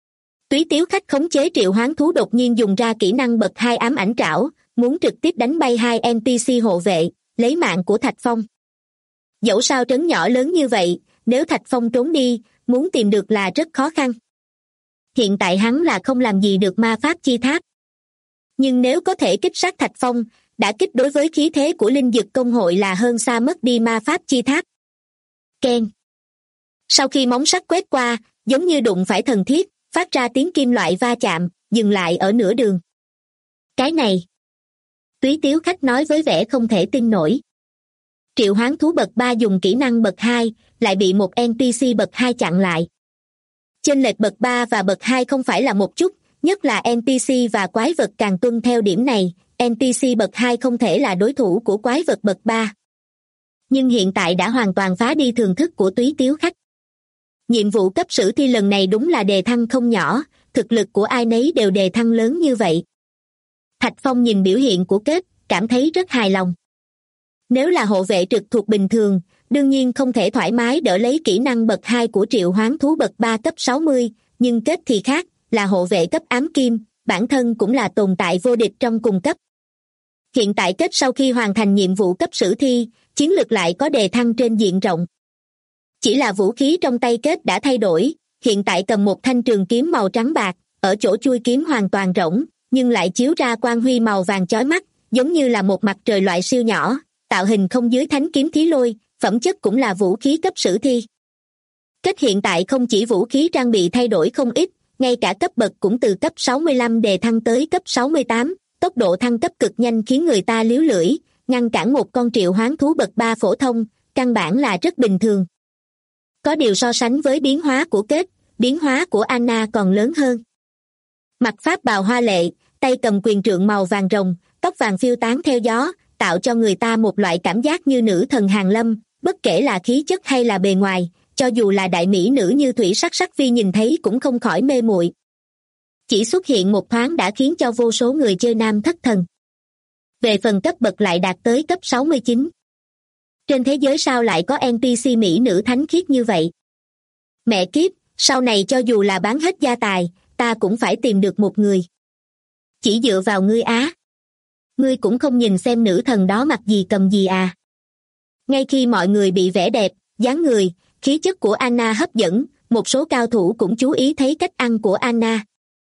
Túy Tiếu Khách khống chế triệu hoán thú đột nhiên dùng ra kỹ năng bậc 2 ám ảnh trảo, muốn trực tiếp đánh bay hai NPC hộ vệ, lấy mạng của Thạch Phong. Dẫu sao trấn nhỏ lớn như vậy, nếu Thạch Phong trốn đi, muốn tìm được là rất khó khăn. Hiện tại hắn là không làm gì được ma pháp chi tháp. Nhưng nếu có thể kích sát Thạch Phong, đả kích đối với khí thế của linh dực công hội là hơn xa mất đi ma pháp chi tháp. Keng. Sau khi móng sắt quét qua, giống như đụng phải thần thiết, phát ra tiếng kim loại va chạm, dừng lại ở nửa đường. Cái này. Túy Tiếu Khách nói với vẻ không thể tin nổi. Triệu hoán thú bậc 3 dùng kỹ năng bậc 2, lại bị một NPC bậc 2 chặn lại. Chênh lệch bậc 3 và bậc 2 không phải là một chút, nhất là NPC và quái vật càng tuân theo điểm này, NPC bậc 2 không thể là đối thủ của quái vật bậc 3. Nhưng hiện tại đã hoàn toàn phá đi thường thức của Túy Tiếu Khách. Nhiệm vụ cấp sử thi lần này đúng là đề thăng không nhỏ, thực lực của ai nấy đều đề thăng lớn như vậy. Thạch Phong nhìn biểu hiện của Kết, cảm thấy rất hài lòng. Nếu là hộ vệ trực thuộc bình thường, đương nhiên không thể thoải mái đỡ lấy kỹ năng bậc 2 của triệu hoán thú bậc 3 cấp 60, nhưng Kết thì khác, là hộ vệ cấp ám kim, bản thân cũng là tồn tại vô địch trong cùng cấp. Hiện tại Kết sau khi hoàn thành nhiệm vụ cấp sử thi, chiến lực lại có đề thăng trên diện rộng. Chỉ là vũ khí trong tay Kết đã thay đổi, hiện tại cầm một thanh trường kiếm màu trắng bạc, ở chỗ chuôi kiếm hoàn toàn rỗng, nhưng lại chiếu ra quang huy màu vàng chói mắt, giống như là một mặt trời loại siêu nhỏ, tạo hình không dưới thánh kiếm Thí Lôi, phẩm chất cũng là vũ khí cấp sử thi. Kết hiện tại không chỉ vũ khí trang bị thay đổi không ít, ngay cả cấp bậc cũng từ cấp 65 đề thăng tới cấp 68, tốc độ thăng cấp cực nhanh khiến người ta líu lưỡi, ngăn cản một con triệu hoán thú bậc 3 phổ thông, căn bản là rất bình thường. Có điều so sánh với biến hóa của Kết, biến hóa của Anna còn lớn hơn. Mặc pháp bào hoa lệ, tay cầm quyền trượng màu vàng rồng, tóc vàng phiêu tán theo gió, tạo cho người ta một loại cảm giác như nữ thần hàng lâm, bất kể là khí chất hay là bề ngoài, cho dù là đại mỹ nữ như Thủy Sắc Sắc Phi nhìn thấy cũng không khỏi mê muội. Chỉ xuất hiện một thoáng đã khiến cho vô số người chơi nam thất thần. Về phần cấp bậc lại đạt tới cấp 69. Trên thế giới sao lại có NPC mỹ nữ thánh khiết như vậy? Mẹ kiếp, sau này cho dù là bán hết gia tài, ta cũng phải tìm được một người. Chỉ dựa vào ngươi á. Ngươi cũng không nhìn xem nữ thần đó mặc gì cầm gì à. Ngay khi mọi người bị vẻ đẹp, dáng người, khí chất của Anna hấp dẫn, một số cao thủ cũng chú ý thấy cách ăn của Anna.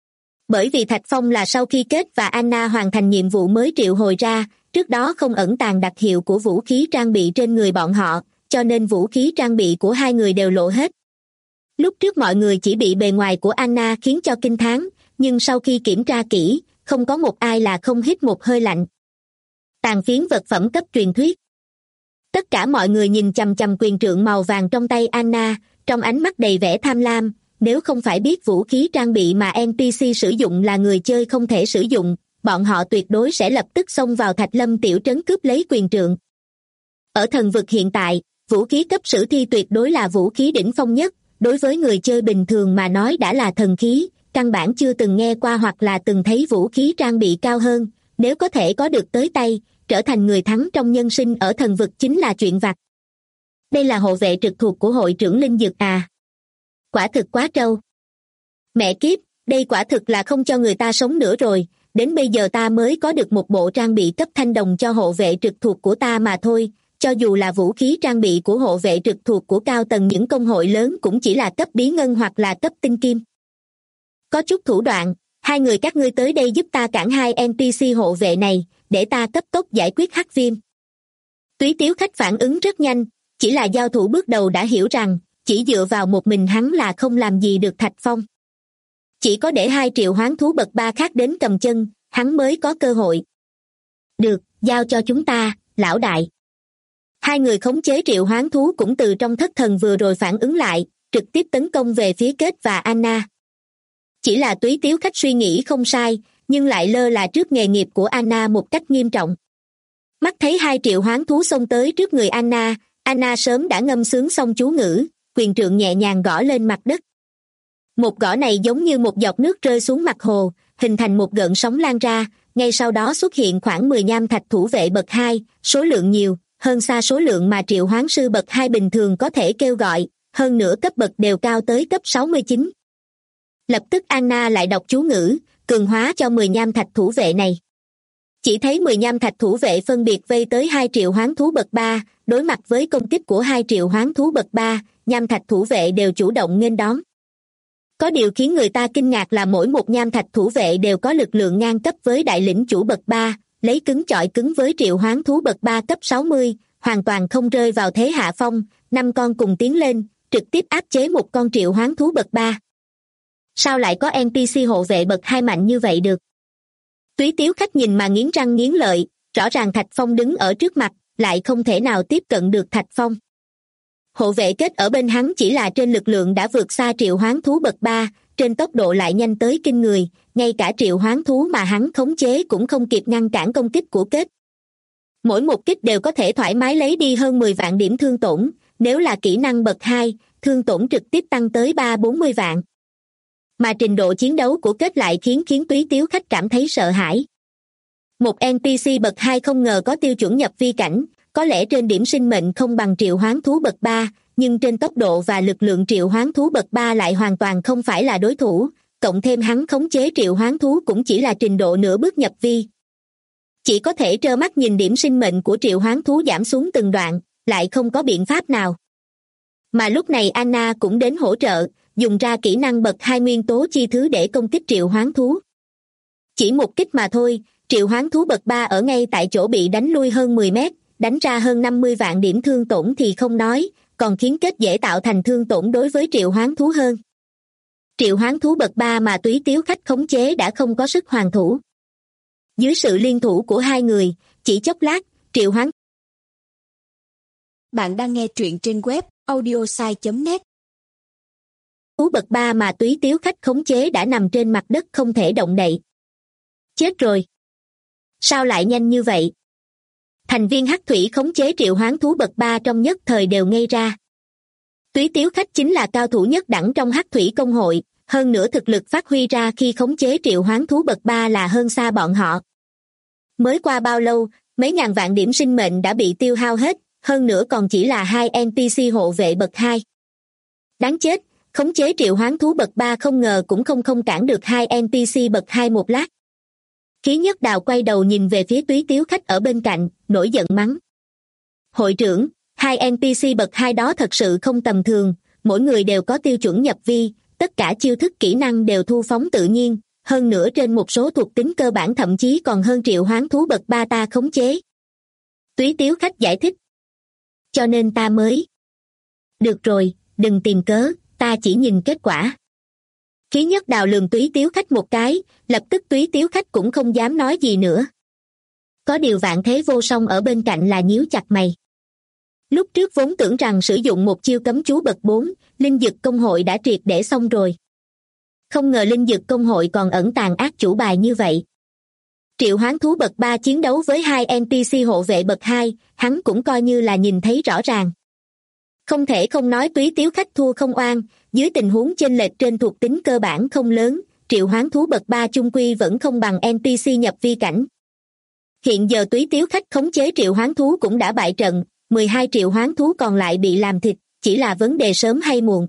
Bởi vì Thạch Phong là sau khi Kết và Anna hoàn thành nhiệm vụ mới triệu hồi ra, trước đó không ẩn tàng đặc hiệu của vũ khí trang bị trên người bọn họ, cho nên vũ khí trang bị của hai người đều lộ hết. Lúc trước mọi người chỉ bị bề ngoài của Anna khiến cho kinh thán, nhưng sau khi kiểm tra kỹ, không có một ai là không hít một hơi lạnh. Tàn phiến vật phẩm cấp truyền thuyết. Tất cả mọi người nhìn chằm chằm quyền trượng màu vàng trong tay Anna, trong ánh mắt đầy vẻ tham lam, nếu không phải biết vũ khí trang bị mà NPC sử dụng là người chơi không thể sử dụng, bọn họ tuyệt đối sẽ lập tức xông vào Thạch Lâm tiểu trấn cướp lấy quyền trượng. Ở thần vực hiện tại, vũ khí cấp sử thi tuyệt đối là vũ khí đỉnh phong nhất, đối với người chơi bình thường mà nói đã là thần khí, căn bản chưa từng nghe qua hoặc là từng thấy vũ khí trang bị cao hơn, nếu có thể có được tới tay, trở thành người thắng trong nhân sinh ở thần vực chính là chuyện vặt. Đây là hộ vệ trực thuộc của hội trưởng linh dược à? Quả thực quá trâu. Mẹ kiếp, đây quả thực là không cho người ta sống nữa rồi, đến bây giờ ta mới có được một bộ trang bị cấp thanh đồng cho hộ vệ trực thuộc của ta mà thôi, cho dù là vũ khí trang bị của hộ vệ trực thuộc của cao tầng những công hội lớn cũng chỉ là cấp bí ngân hoặc là cấp tinh kim. Có chút thủ đoạn, hai người các ngươi tới đây giúp ta cản hai NPC hộ vệ này, để ta cấp tốc giải quyết hắc viêm. Túy Tiếu Khách phản ứng rất nhanh, chỉ là giao thủ bước đầu đã hiểu rằng, chỉ dựa vào một mình hắn là không làm gì được Thạch Phong. Chỉ có để hai triệu hoán thú bậc 3 khác đến cầm chân, hắn mới có cơ hội. Được, giao cho chúng ta, lão đại. Hai người khống chế triệu hoán thú cũng từ trong thất thần vừa rồi phản ứng lại, trực tiếp tấn công về phía Kết và Anna. Chỉ là Túy Tiếu Khách suy nghĩ không sai, nhưng lại lơ là trước nghề nghiệp của Anna một cách nghiêm trọng. Mắt thấy 2 triệu hoán thú xông tới trước người Anna, Anna sớm đã ngâm sướng xong chú ngữ, quyền trượng nhẹ nhàng gõ lên mặt đất. Một gõ này giống như một giọt nước rơi xuống mặt hồ, hình thành một gợn sóng lan ra, ngay sau đó xuất hiện khoảng 10 nham thạch thủ vệ bậc 2, số lượng nhiều, hơn xa số lượng mà triệu hoán sư bậc 2 bình thường có thể kêu gọi, hơn nữa cấp bậc đều cao tới cấp 69. Lập tức Anna lại đọc chú ngữ, cường hóa cho 10 nham thạch thủ vệ này. Chỉ thấy 10 nham thạch thủ vệ phân biệt vây tới 2 triệu hoán thú bậc 3, đối mặt với công kích của 2 triệu hoán thú bậc 3, nham thạch thủ vệ đều chủ động nghênh đón. Có điều khiến người ta kinh ngạc là mỗi một nham thạch thủ vệ đều có lực lượng ngang cấp với đại lĩnh chủ bậc 3, lấy cứng chọi cứng với triệu hoán thú bậc 3 cấp 60, hoàn toàn không rơi vào thế hạ phong, 5 con cùng tiến lên, trực tiếp áp chế một con triệu hoán thú bậc 3. Sao lại có NPC hộ vệ bậc 2 mạnh như vậy được? Túy Tiếu Khách nhìn mà nghiến răng nghiến lợi, rõ ràng Thạch Phong đứng ở trước mặt, lại không thể nào tiếp cận được Thạch Phong. Hộ vệ kết ở bên hắn chỉ là trên lực lượng đã vượt xa triệu hoán thú bậc 3, trên tốc độ lại nhanh tới kinh người, ngay cả triệu hoán thú mà hắn khống chế cũng không kịp ngăn cản công kích của kết. Mỗi một kích đều có thể thoải mái lấy đi hơn 10 vạn điểm thương tổn, nếu là kỹ năng bậc 2, thương tổn trực tiếp tăng tới 3-40 vạn. Mà trình độ chiến đấu của kết lại khiến Túy Tiếu Khách cảm thấy sợ hãi. Một NPC bậc 2 không ngờ có tiêu chuẩn nhập vi cảnh, có lẽ trên điểm sinh mệnh không bằng triệu hoán thú bậc 3, nhưng trên tốc độ và lực lượng triệu hoán thú bậc 3 lại hoàn toàn không phải là đối thủ, cộng thêm hắn khống chế triệu hoán thú cũng chỉ là trình độ nửa bước nhập vi. Chỉ có thể trơ mắt nhìn điểm sinh mệnh của triệu hoán thú giảm xuống từng đoạn, lại không có biện pháp nào. Mà lúc này Anna cũng đến hỗ trợ, dùng ra kỹ năng bậc 2 nguyên tố chi thứ để công kích triệu hoán thú. Chỉ một kích mà thôi, triệu hoán thú bậc 3 ở ngay tại chỗ bị đánh lui hơn 10 mét, đánh ra hơn 50 vạn điểm thương tổn thì không nói, còn khiến kết dễ tạo thành thương tổn đối với triệu hoán thú hơn. Triệu hoán thú bậc 3 mà Túy Tiếu Khách khống chế đã không có sức hoàn thủ. Dưới sự liên thủ của hai người, chỉ chốc lát, triệu hoán. Bạn đang nghe truyện trên web audiosai.net. Thú bậc 3 mà Túy Tiếu Khách khống chế đã nằm trên mặt đất không thể động đậy. Chết rồi. Sao lại nhanh như vậy? Thành viên hắc thủy khống chế triệu hoán thú bậc 3 trong nhất thời đều ngây ra. Túy Tiếu Khách chính là cao thủ nhất đẳng trong hắc thủy công hội, hơn nữa thực lực phát huy ra khi khống chế triệu hoán thú bậc 3 là hơn xa bọn họ. Mới qua bao lâu, mấy ngàn vạn điểm sinh mệnh đã bị tiêu hao hết, hơn nữa còn chỉ là 2 NPC hộ vệ bậc 2. Đáng chết, khống chế triệu hoán thú bậc 3 không ngờ cũng không cản được 2 NPC bậc 2 một lát. Khí Nhất Đào quay đầu nhìn về phía Túy Tiếu Khách ở bên cạnh, nổi giận mắng. Hội trưởng, 2 NPC bậc 2 đó thật sự không tầm thường, mỗi người đều có tiêu chuẩn nhập vi, tất cả chiêu thức kỹ năng đều thu phóng tự nhiên, hơn nữa trên một số thuộc tính cơ bản thậm chí còn hơn triệu hoán thú bậc 3 ta khống chế. Túy Tiếu Khách giải thích. Cho nên ta mới. Được rồi, đừng tìm cớ, ta chỉ nhìn kết quả. Khí Nhất Đào lườm Túy Tiếu Khách một cái, lập tức Túy Tiếu Khách cũng không dám nói gì nữa. Có điều Vạn Thế Vô Song ở bên cạnh là nhíu chặt mày. Lúc trước vốn tưởng rằng sử dụng một chiêu cấm chú bậc 4, linh dực công hội đã triệt để xong rồi. Không ngờ linh dực công hội còn ẩn tàng ác chủ bài như vậy. Triệu hoán thú bậc 3 chiến đấu với 2 NPC hộ vệ bậc 2, hắn cũng coi như là nhìn thấy rõ ràng. Không thể không nói Túy Tiếu Khách thua không oan, dưới tình huống chênh lệch trên thuộc tính cơ bản không lớn, triệu hoán thú bậc 3 chung quy vẫn không bằng NPC nhập vi cảnh. Hiện giờ Túy Tiếu Khách khống chế triệu hoán thú cũng đã bại trận, 12 triệu hoán thú còn lại bị làm thịt, chỉ là vấn đề sớm hay muộn.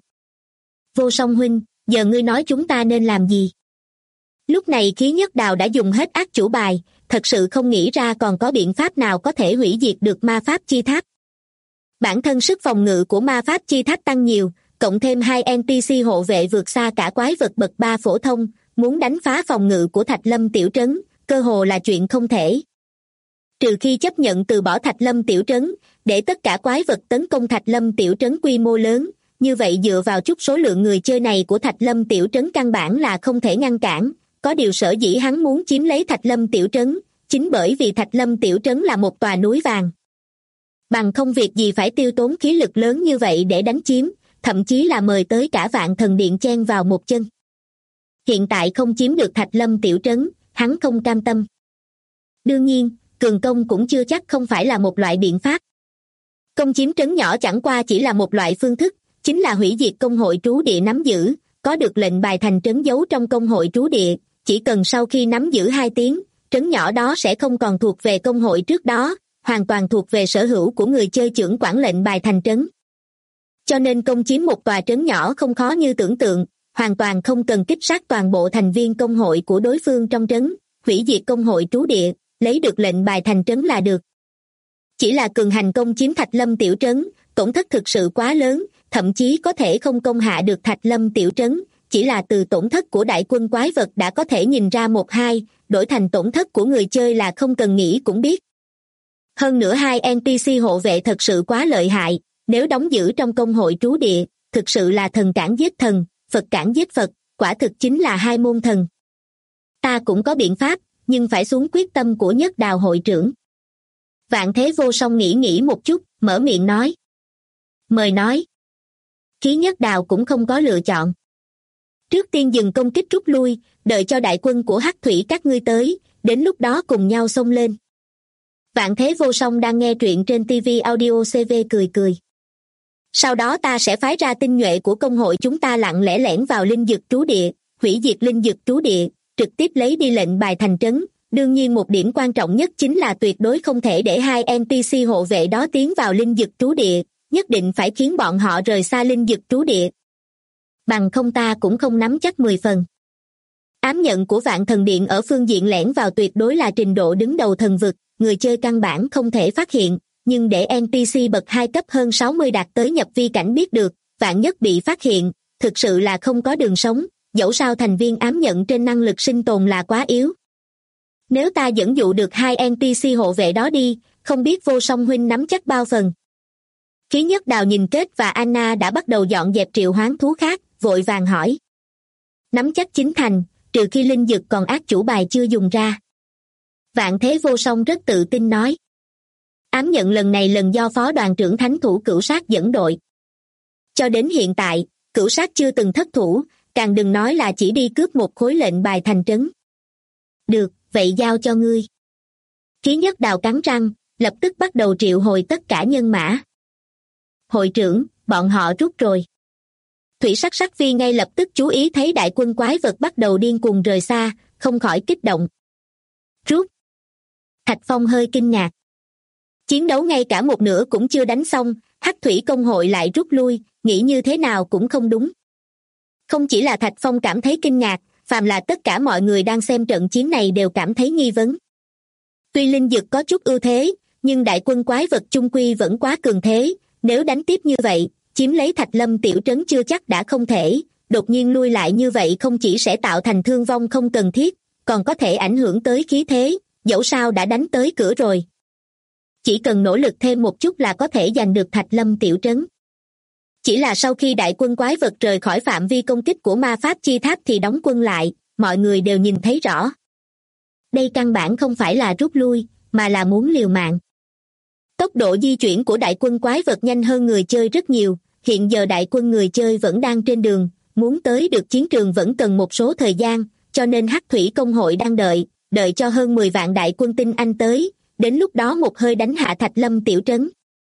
Vô Song huynh, giờ ngươi nói chúng ta nên làm gì? Lúc này Khí Nhất Đào đã dùng hết ác chủ bài, thật sự không nghĩ ra còn có biện pháp nào có thể hủy diệt được ma pháp chi tháp. Bản thân sức phòng ngự của ma pháp chi tháp tăng nhiều, cộng thêm 2 NPC hộ vệ vượt xa cả quái vật bậc 3 phổ thông, muốn đánh phá phòng ngự của Thạch Lâm tiểu trấn, cơ hồ là chuyện không thể. Trừ khi chấp nhận từ bỏ Thạch Lâm tiểu trấn, để tất cả quái vật tấn công Thạch Lâm tiểu trấn quy mô lớn, như vậy dựa vào chút số lượng người chơi này của Thạch Lâm tiểu trấn căn bản là không thể ngăn cản. Có điều sở dĩ hắn muốn chiếm lấy Thạch Lâm tiểu trấn, chính bởi vì Thạch Lâm tiểu trấn là một tòa núi vàng. Bằng không việc gì phải tiêu tốn khí lực lớn như vậy để đánh chiếm, thậm chí là mời tới cả Vạn Thần Điện chen vào một chân. Hiện tại không chiếm được Thạch Lâm tiểu trấn, hắn không cam tâm. Đương nhiên, cường công cũng chưa chắc không phải là một loại biện pháp. Công chiếm trấn nhỏ chẳng qua chỉ là một loại phương thức, chính là hủy diệt công hội trú địa nắm giữ, có được lệnh bài thành trấn giấu trong công hội trú địa, chỉ cần sau khi nắm giữ 2 tiếng, trấn nhỏ đó sẽ không còn thuộc về công hội trước đó, hoàn toàn thuộc về sở hữu của người chơi chưởng quản lệnh bài thành trấn. Cho nên công chiếm một tòa trấn nhỏ không khó như tưởng tượng, hoàn toàn không cần kích sát toàn bộ thành viên công hội của đối phương trong trấn, hủy diệt công hội trú địa, lấy được lệnh bài thành trấn là được. Chỉ là cường hành công chiếm Thạch Lâm tiểu trấn, tổn thất thực sự quá lớn, thậm chí có thể không công hạ được Thạch Lâm tiểu trấn, chỉ là từ tổn thất của đại quân quái vật đã có thể nhìn ra 1-2, đổi thành tổn thất của người chơi là không cần nghĩ cũng biết. Hơn nữa 2 NPC hộ vệ thật sự quá lợi hại, nếu đóng giữ trong công hội trú địa, thực sự là thần cản giết thần, Phật cản giết Phật, quả thực chính là 2 môn thần. Ta cũng có biện pháp, nhưng phải xuống quyết tâm của Nhất Đào hội trưởng. Vạn Thế Vô Song nghĩ một chút, mở miệng nói. Mời nói. Khí Nhất Đào cũng không có lựa chọn. Trước tiên dừng công kích rút lui, đợi cho đại quân của Hắc Thủy các ngươi tới, đến lúc đó cùng nhau xông lên. Vạn Thế Vô Song đang nghe truyện trên TV Audio CV cười. Sau đó ta sẽ phái ra tinh nhuệ của công hội chúng ta lặng lẽ lẻn vào linh dược trú địa, hủy diệt linh dược trú địa, trực tiếp lấy đi lệnh bài thành trấn. Đương nhiên một điểm quan trọng nhất chính là tuyệt đối không thể để 2 NPC hộ vệ đó tiến vào linh dược trú địa, nhất định phải khiến bọn họ rời xa linh dược trú địa. Bằng không ta cũng không nắm chắc 10 phần. Ám nhận của Vạn Thần Điện ở phương diện lẻn vào tuyệt đối là trình độ đứng đầu thần vực, người chơi căn bản không thể phát hiện, nhưng để NPC bậc 2 cấp hơn 60 đạt tới nhập vi cảnh biết được, vạn nhất bị phát hiện, thực sự là không có đường sống, dẫu sao thành viên ám nhận trên năng lực sinh tồn là quá yếu. Nếu ta dẫn dụ được 2 NPC hộ vệ đó đi, không biết Vô Song huynh nắm chắc bao phần. Khí Nhất Đào nhìn Kết và Anna đã bắt đầu dọn dẹp triệu hoán thú khác, vội vàng hỏi. Nắm chắc 9 thành, trừ khi linh dực còn ác chủ bài chưa dùng ra. Vạn Thế Vô Song rất tự tin nói. Ám nhận lần này lần do phó đoàn trưởng thánh thủ Cửu Sát dẫn đội. Cho đến hiện tại, Cửu Sát chưa từng thất thủ, càng đừng nói là chỉ đi cướp một khối lệnh bài thành trấn. Được, vậy giao cho ngươi. Khí Nhất Đào cắn răng, lập tức bắt đầu triệu hồi tất cả nhân mã. Hội trưởng, bọn họ rút rồi. Thủy Sắc Sắc Phi ngay lập tức chú ý thấy đại quân quái vật bắt đầu điên cuồng rời xa, không khỏi kích động. Rút. Thạch Phong hơi kinh ngạc. Chiến đấu ngay cả một nửa cũng chưa đánh xong, Hắc Thủy công hội lại rút lui, nghĩ như thế nào cũng không đúng. Không chỉ là Thạch Phong cảm thấy kinh ngạc, phàm là tất cả mọi người đang xem trận chiến này đều cảm thấy nghi vấn. Tuy linh dực có chút ưu thế, nhưng đại quân quái vật chung quy vẫn quá cường thế, nếu đánh tiếp như vậy, chiếm lấy Thạch Lâm tiểu trấn chưa chắc đã không thể, đột nhiên lui lại như vậy không chỉ sẽ tạo thành thương vong không cần thiết, còn có thể ảnh hưởng tới khí thế, dẫu sao đã đánh tới cửa rồi. Chỉ cần nỗ lực thêm một chút là có thể giành được Thạch Lâm tiểu trấn. Chỉ là sau khi đại quân quái vật rời khỏi phạm vi công kích của ma pháp chi tháp thì đóng quân lại, mọi người đều nhìn thấy rõ. Đây căn bản không phải là rút lui, mà là muốn liều mạng. Tốc độ di chuyển của đại quân quái vật nhanh hơn người chơi rất nhiều, hiện giờ đại quân người chơi vẫn đang trên đường, muốn tới được chiến trường vẫn cần một số thời gian, cho nên Hắc Thủy công hội đang đợi cho hơn 10 vạn đại quân tinh anh tới, đến lúc đó một hơi đánh hạ Thạch Lâm tiểu trấn.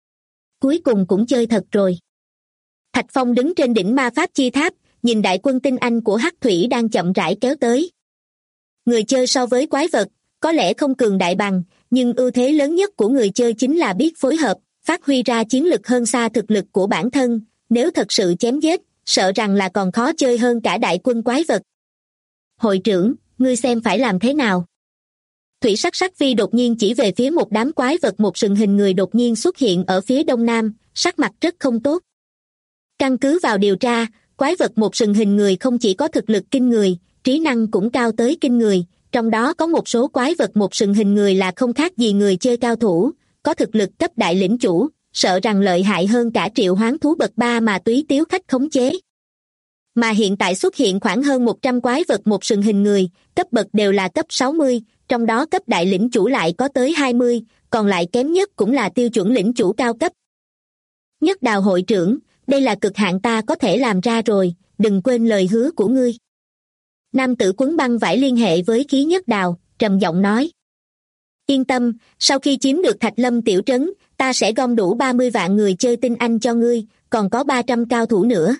Cuối cùng cũng chơi thật rồi. Thạch Phong đứng trên đỉnh ma pháp chi tháp, nhìn đại quân tinh anh của Hắc Thủy đang chậm rãi kéo tới. Người chơi so với quái vật, có lẽ không cường đại bằng, nhưng ưu thế lớn nhất của người chơi chính là biết phối hợp, phát huy ra chiến lực hơn xa thực lực của bản thân, nếu thật sự chém giết, sợ rằng là còn khó chơi hơn cả đại quân quái vật. Hội trưởng, ngươi xem phải làm thế nào? Thủy Sắc Sắc Phi đột nhiên chỉ về phía một đám quái vật một sừng hình người đột nhiên xuất hiện ở phía đông nam, sắc mặt rất không tốt. Căn cứ vào điều tra, quái vật một sừng hình người không chỉ có thực lực kinh người, trí năng cũng cao tới kinh người, trong đó có một số quái vật một sừng hình người là không khác gì người chơi cao thủ, có thực lực cấp đại lĩnh chủ, sợ rằng lợi hại hơn cả triệu hoán thú bậc 3 mà Túy Tiếu Khách khống chế. Mà hiện tại xuất hiện khoảng hơn 100 quái vật một sừng hình người, cấp bậc đều là cấp 60, trong đó cấp đại lĩnh chủ lại có tới 20, còn lại kém nhất cũng là tiêu chuẩn lĩnh chủ cao cấp. Nhất Đào hội trưởng, đây là cực hạn ta có thể làm ra rồi, đừng quên lời hứa của ngươi. Nam tử quấn băng vải liên hệ với Khí Nhất Đào, trầm giọng nói. Yên tâm, sau khi chiếm được Thạch Lâm tiểu trấn, ta sẽ gom đủ 30 vạn người chơi tinh anh cho ngươi, còn có 300 cao thủ nữa.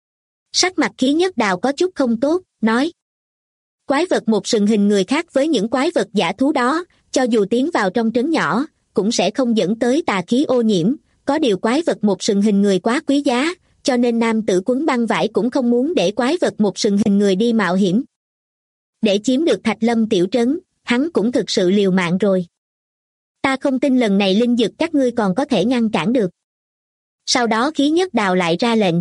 Sắc mặt Khí Nhất Đào có chút không tốt, nói. Quái vật một sừng hình người khác với những quái vật dã thú đó, cho dù tiến vào trong trấn nhỏ, cũng sẽ không dẫn tới tà khí ô nhiễm, có điều quái vật một sừng hình người quá quý giá, cho nên nam tử quấn băng vải cũng không muốn để quái vật một sừng hình người đi mạo hiểm. Để chiếm được Thạch Lâm tiểu trấn, hắn cũng thực sự liều mạng rồi. Ta không tin lần này linh dực các ngươi còn có thể ngăn cản được. Sau đó Khí Nhất Đào lại ra lệnh.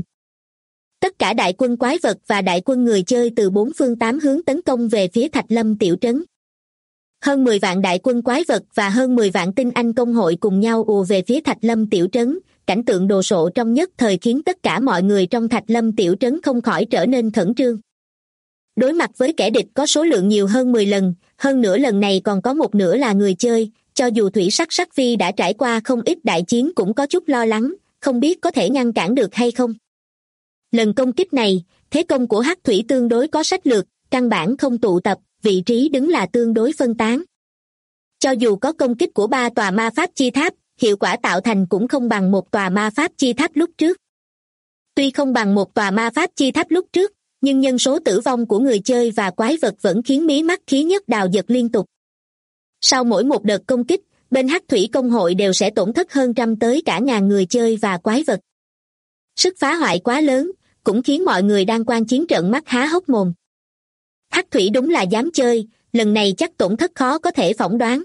Tất cả đại quân quái vật và đại quân người chơi từ 4 phương 8 hướng tấn công về phía Thạch Lâm tiểu trấn. Hơn 10 vạn đại quân quái vật và hơn 10 vạn tinh anh công hội cùng nhau ùa về phía Thạch Lâm tiểu trấn, cảnh tượng đồ sộ trong nhất thời khiến tất cả mọi người trong Thạch Lâm tiểu trấn không khỏi trở nên khẩn trương. Đối mặt với kẻ địch có số lượng nhiều hơn 10 lần, hơn nữa lần này còn có một nửa là người chơi, cho dù Thủy Sắc Sắc Phi đã trải qua không ít đại chiến cũng có chút lo lắng, không biết có thể ngăn cản được hay không. Lần công kích này, thế công của Hắc Thủy tương đối có sách lược, căn bản không tụ tập, vị trí đứng là tương đối phân tán. Cho dù có công kích của 3 tòa ma pháp chi tháp, hiệu quả tạo thành cũng không bằng một tòa ma pháp chi tháp lúc trước. Tuy không bằng một tòa ma pháp chi tháp lúc trước, nhưng nhân số tử vong của người chơi và quái vật vẫn khiến mí mắt Khí Nhất Đào giật liên tục. Sau mỗi một đợt công kích, bên Hắc Thủy công hội đều sẽ tổn thất hơn trăm tới cả ngàn người chơi và quái vật. Sức phá hoại quá lớn, cũng khiến mọi người đang quan chiến trợn mắt há hốc mồm. Hắc Thủy đúng là dám chơi, lần này chắc tổn thất khó có thể phỏng đoán.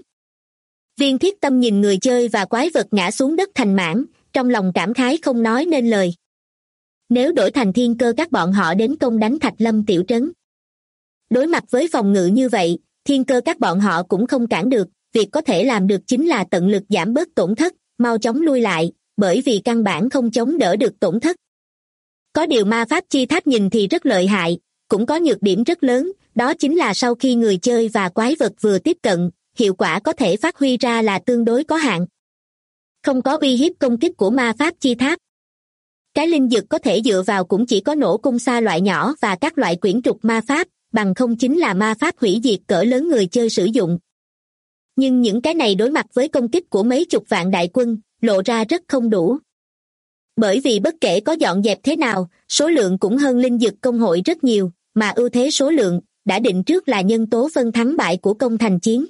Viên Thiết Tâm nhìn người chơi và quái vật ngã xuống đất thành mảng, trong lòng cảm khái không nói nên lời. Nếu đổi thành Thiên Cơ các bọn họ đến công đánh Thạch Lâm tiểu trấn. Đối mặt với phòng ngự như vậy, Thiên Cơ các bọn họ cũng không cản được, việc có thể làm được chính là tận lực giảm bớt tổn thất, mau chóng lui lại, bởi vì căn bản không chống đỡ được tổn thất. Có điều ma pháp chi tháp nhìn thì rất lợi hại, cũng có nhược điểm rất lớn, đó chính là sau khi người chơi và quái vật vừa tiếp cận, hiệu quả có thể phát huy ra là tương đối có hạn. Không có uy hiếp công kích của ma pháp chi tháp. Cái linh dực có thể dựa vào cũng chỉ có nổ cung sa loại nhỏ và các loại quyển trục ma pháp, bằng không chính là ma pháp hủy diệt cỡ lớn người chơi sử dụng. Nhưng những cái này đối mặt với công kích của mấy chục vạn đại quân, lộ ra rất không đủ. Bởi vì bất kể có dọn dẹp thế nào, số lượng cũng hơn linh dực công hội rất nhiều, mà ưu thế số lượng đã định trước là nhân tố phân thắng bại của công thành chiến.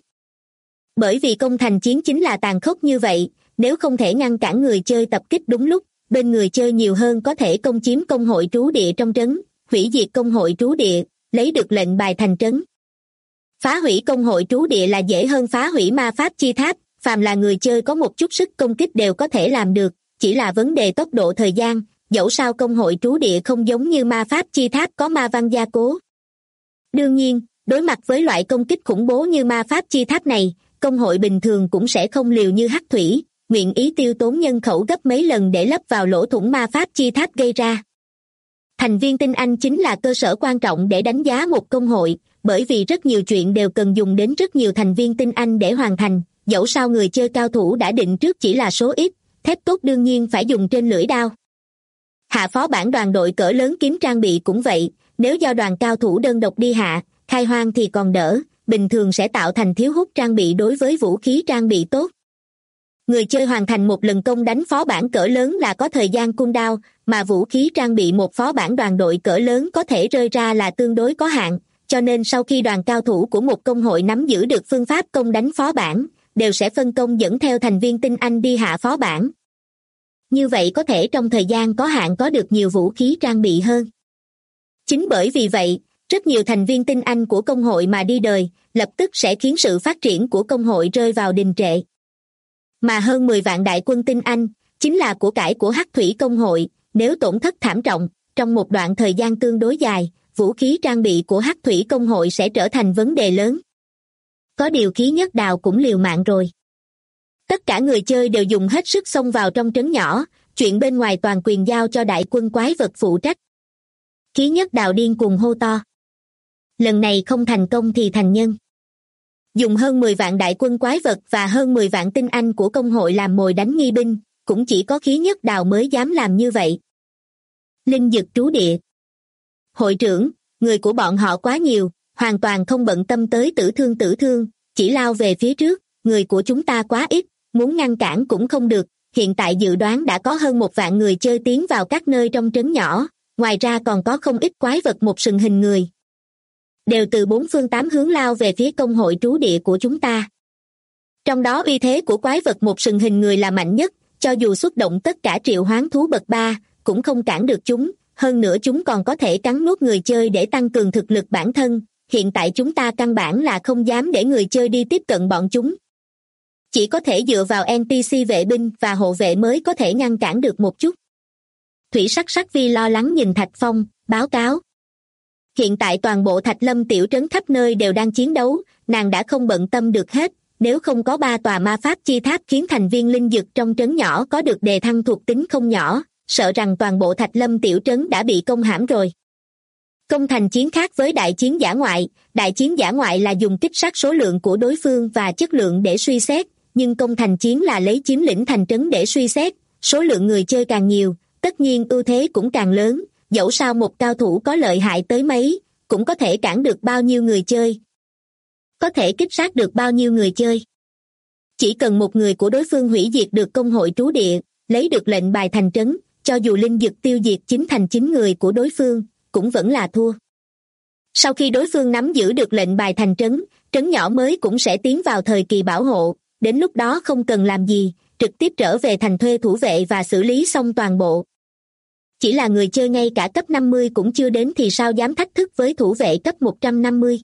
Bởi vì công thành chiến chính là tàn khốc như vậy, nếu không thể ngăn cản người chơi tập kích đúng lúc, bên người chơi nhiều hơn có thể công chiếm công hội trú địa trong trấn, hủy diệt công hội trú địa, lấy được lệnh bài thành trấn. Phá hủy công hội trú địa là dễ hơn phá hủy ma pháp chi tháp, phàm là người chơi có một chút sức công kích đều có thể làm được, chỉ là vấn đề tốc độ thời gian, dẫu sao công hội trú địa không giống như ma pháp chi tháp có ma văn gia cố. Đương nhiên, đối mặt với loại công kích khủng bố như ma pháp chi tháp này, công hội bình thường cũng sẽ không liều như Hắc Thủy, nguyện ý tiêu tốn nhân khẩu gấp mấy lần để lấp vào lỗ thủng ma pháp chi tháp gây ra. Thành viên tinh anh chính là cơ sở quan trọng để đánh giá một công hội, bởi vì rất nhiều chuyện đều cần dùng đến rất nhiều thành viên tinh anh để hoàn thành, dẫu sao người chơi cao thủ đã định trước chỉ là số ít, thép tốt đương nhiên phải dùng trên lưỡi đao. Hạ phó bản đoàn đội cỡ lớn kiếm trang bị cũng vậy, nếu do đoàn cao thủ đơn độc đi hạ, khai hoang thì còn đỡ, bình thường sẽ tạo thành thiếu hụt trang bị đối với vũ khí trang bị tốt. Người chơi hoàn thành một lần công đánh phó bản cỡ lớn là có thời gian cooldown, mà vũ khí trang bị một phó bản đoàn đội cỡ lớn có thể rơi ra là tương đối có hạn, cho nên sau khi đoàn cao thủ của một công hội nắm giữ được phương pháp công đánh phó bản, đều sẽ phân công dẫn theo thành viên tinh anh đi hạ phó bản. Như vậy có thể trong thời gian có hạn có được nhiều vũ khí trang bị hơn. Chính bởi vì vậy, rất nhiều thành viên tinh anh của công hội mà đi đời, lập tức sẽ khiến sự phát triển của công hội rơi vào đình trệ. Mà hơn 10 vạn đại quân tinh anh, chính là của cải của Hắc Thủy công hội, nếu tổn thất thảm trọng, trong một đoạn thời gian tương đối dài, vũ khí trang bị của Hắc Thủy công hội sẽ trở thành vấn đề lớn. Có điều Khí Nhất Đào cũng liều mạng rồi. Tất cả người chơi đều dùng hết sức xông vào trong trấn nhỏ, chuyện bên ngoài toàn quyền giao cho đại quân quái vật phụ trách. Khí Nhất Đào điên cuồng hô to. Lần này không thành công thì thành nhân. Dùng hơn 10 vạn đại quân quái vật và hơn 10 vạn tinh anh của công hội làm mồi đánh nghi binh, cũng chỉ có Khí Nhất Đào mới dám làm như vậy. Linh dực trú địa. Hội trưởng, người của bọn họ quá nhiều, hoàn toàn không bận tâm tới tử thương, chỉ lao về phía trước, người của chúng ta quá ít, muốn ngăn cản cũng không được. Hiện tại dự đoán đã có hơn 1 vạn người chơi tiến vào các nơi trong trấn nhỏ, ngoài ra còn có không ít quái vật một sừng hình người. Đều từ 4 phương 8 hướng lao về phía công hội trú địa của chúng ta. Trong đó uy thế của quái vật một sừng hình người là mạnh nhất, cho dù xuất động tất cả triệu hoán thú bậc 3, cũng không cản được chúng, hơn nữa chúng còn có thể cắn nuốt người chơi để tăng cường thực lực bản thân. Hiện tại chúng ta căn bản là không dám để người chơi đi tiếp cận bọn chúng. Chỉ có thể dựa vào NPC vệ binh và hộ vệ mới có thể ngăn cản được một chút. Thủy Sắc Sắc Vi lo lắng nhìn Thạch Phong, báo cáo. Hiện tại toàn bộ Thạch Lâm tiểu trấn khắp nơi đều đang chiến đấu, nàng đã không bận tâm được hết. Nếu không có 3 tòa ma pháp chi tháp khiến thành viên linh dực trong trấn nhỏ có được đề thăng thuộc tính không nhỏ, sợ rằng toàn bộ Thạch Lâm tiểu trấn đã bị công hãm rồi. Công thành chiến khác với đại chiến dã ngoại là dùng kích sát số lượng của đối phương và chất lượng để suy xét, nhưng công thành chiến là lấy chiếm lĩnh thành trấn để suy xét, số lượng người chơi càng nhiều, tất nhiên ưu thế cũng càng lớn, dẫu sao một cao thủ có lợi hại tới mấy, cũng có thể cản được bao nhiêu người chơi. Có thể kích sát được bao nhiêu người chơi. Chỉ cần một người của đối phương hủy diệt được công hội trú địa, lấy được lệnh bài thành trấn, cho dù linh dực tiêu diệt 9 thành 9 người của đối phương, cũng vẫn là thua. Sau khi đối phương nắm giữ được lệnh bài thành trấn, trấn nhỏ mới cũng sẽ tiến vào thời kỳ bảo hộ, đến lúc đó không cần làm gì, trực tiếp trở về thành thuê thủ vệ và xử lý xong toàn bộ. Chỉ là người chơi ngay cả cấp 50 cũng chưa đến thì sao dám thách thức với thủ vệ cấp 150.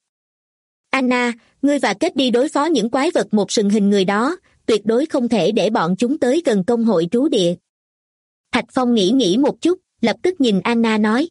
Anna, ngươi và Kết đi đối phó những quái vật một sừng hình người đó, tuyệt đối không thể để bọn chúng tới gần công hội trú địa. Thạch Phong nghĩ một chút, lập tức nhìn Anna nói.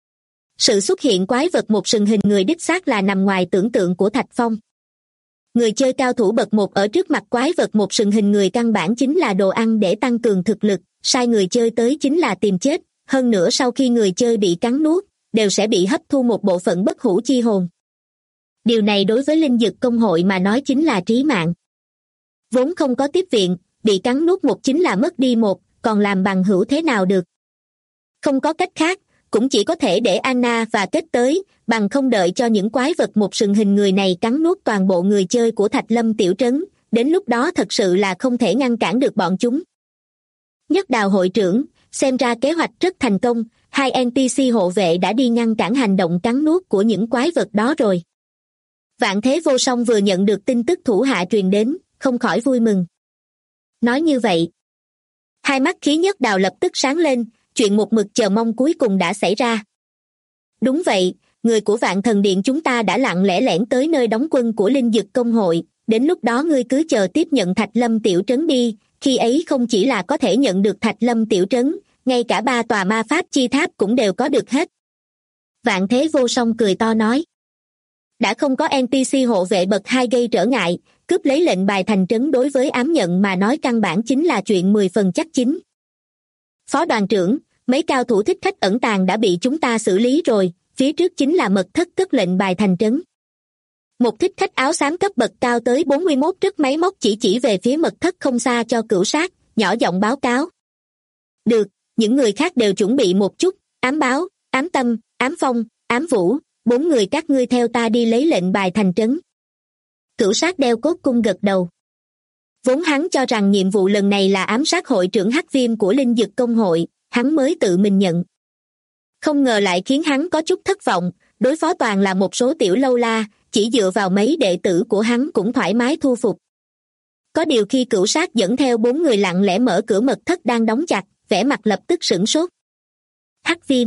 Sự xuất hiện quái vật một sừng hình người đích xác là nằm ngoài tưởng tượng của Thạch Phong. Người chơi cao thủ bậc 1 ở trước mặt quái vật một sừng hình người căn bản chính là đồ ăn để tăng cường thực lực, sai người chơi tới chính là tìm chết, hơn nữa sau khi người chơi bị cắn nuốt, đều sẽ bị hấp thu một bộ phận bất hủ chi hồn. Điều này đối với linh dực công hội mà nói chính là trí mạng. Vốn không có tiếp viện, bị cắn nuốt một chính là mất đi một, còn làm bằng hữu thế nào được. Không có cách khác, cũng chỉ có thể để Anna và Kết tới, bằng không đợi cho những quái vật một sừng hình người này cắn nuốt toàn bộ người chơi của Thạch Lâm tiểu trấn, đến lúc đó thật sự là không thể ngăn cản được bọn chúng. Nhất Đào hội trưởng, xem ra kế hoạch rất thành công, 2 NPC hộ vệ đã đi ngăn cản hành động cắn nuốt của những quái vật đó rồi. Vạn Thế Vô Song vừa nhận được tin tức thủ hạ truyền đến, không khỏi vui mừng. Nói như vậy, hai mắt Khí Nhất Đào lập tức sáng lên, chuyện một mực chờ mong cuối cùng đã xảy ra. Đúng vậy, người của Vạn Thần Điện chúng ta đã lặng lẽ lẻn tới nơi đóng quân của linh dực công hội, đến lúc đó ngươi cứ chờ tiếp nhận Thạch Lâm tiểu trấn đi, khi ấy không chỉ là có thể nhận được Thạch Lâm tiểu trấn, ngay cả 3 tòa ma pháp chi tháp cũng đều có được hết. Vạn Thế Vô Song cười to nói. Đã không có NPC hộ vệ bậc 2 gây trở ngại, cướp lấy lệnh bài thành trấn đối với ám nhận mà nói căn bản chính là chuyện 10 phần chắc chín. Phó đoàn trưởng, mấy cao thủ thích khách ẩn tàng đã bị chúng ta xử lý rồi, phía trước chính là mật thất cất lệnh bài thành trấn. Một thích khách áo xám cấp bậc cao tới 41 trước máy móc chỉ về phía mật thất không xa cho Cửu Sát, nhỏ giọng báo cáo. Được, những người khác đều chuẩn bị một chút, Ám Báo, Ám Tâm, Ám Phong, Ám Vũ, 4 người các ngươi theo ta đi lấy lệnh bài thành trấn. Cửu Sát đeo cốt cung gật đầu. Vốn hắn cho rằng nhiệm vụ lần này là ám sát hội trưởng Hắc Viêm của linh dực công hội, hắn mới tự mình nhận. Không ngờ lại khiến hắn có chút thất vọng, đối phó toàn là một số tiểu lâu la, chỉ dựa vào mấy đệ tử của hắn cũng thoải mái thu phục. Có điều khi Cửu Sát dẫn theo 4 người lặng lẽ mở cửa mật thất đang đóng chặt, vẻ mặt lập tức sửng sốt. Hắc Viêm.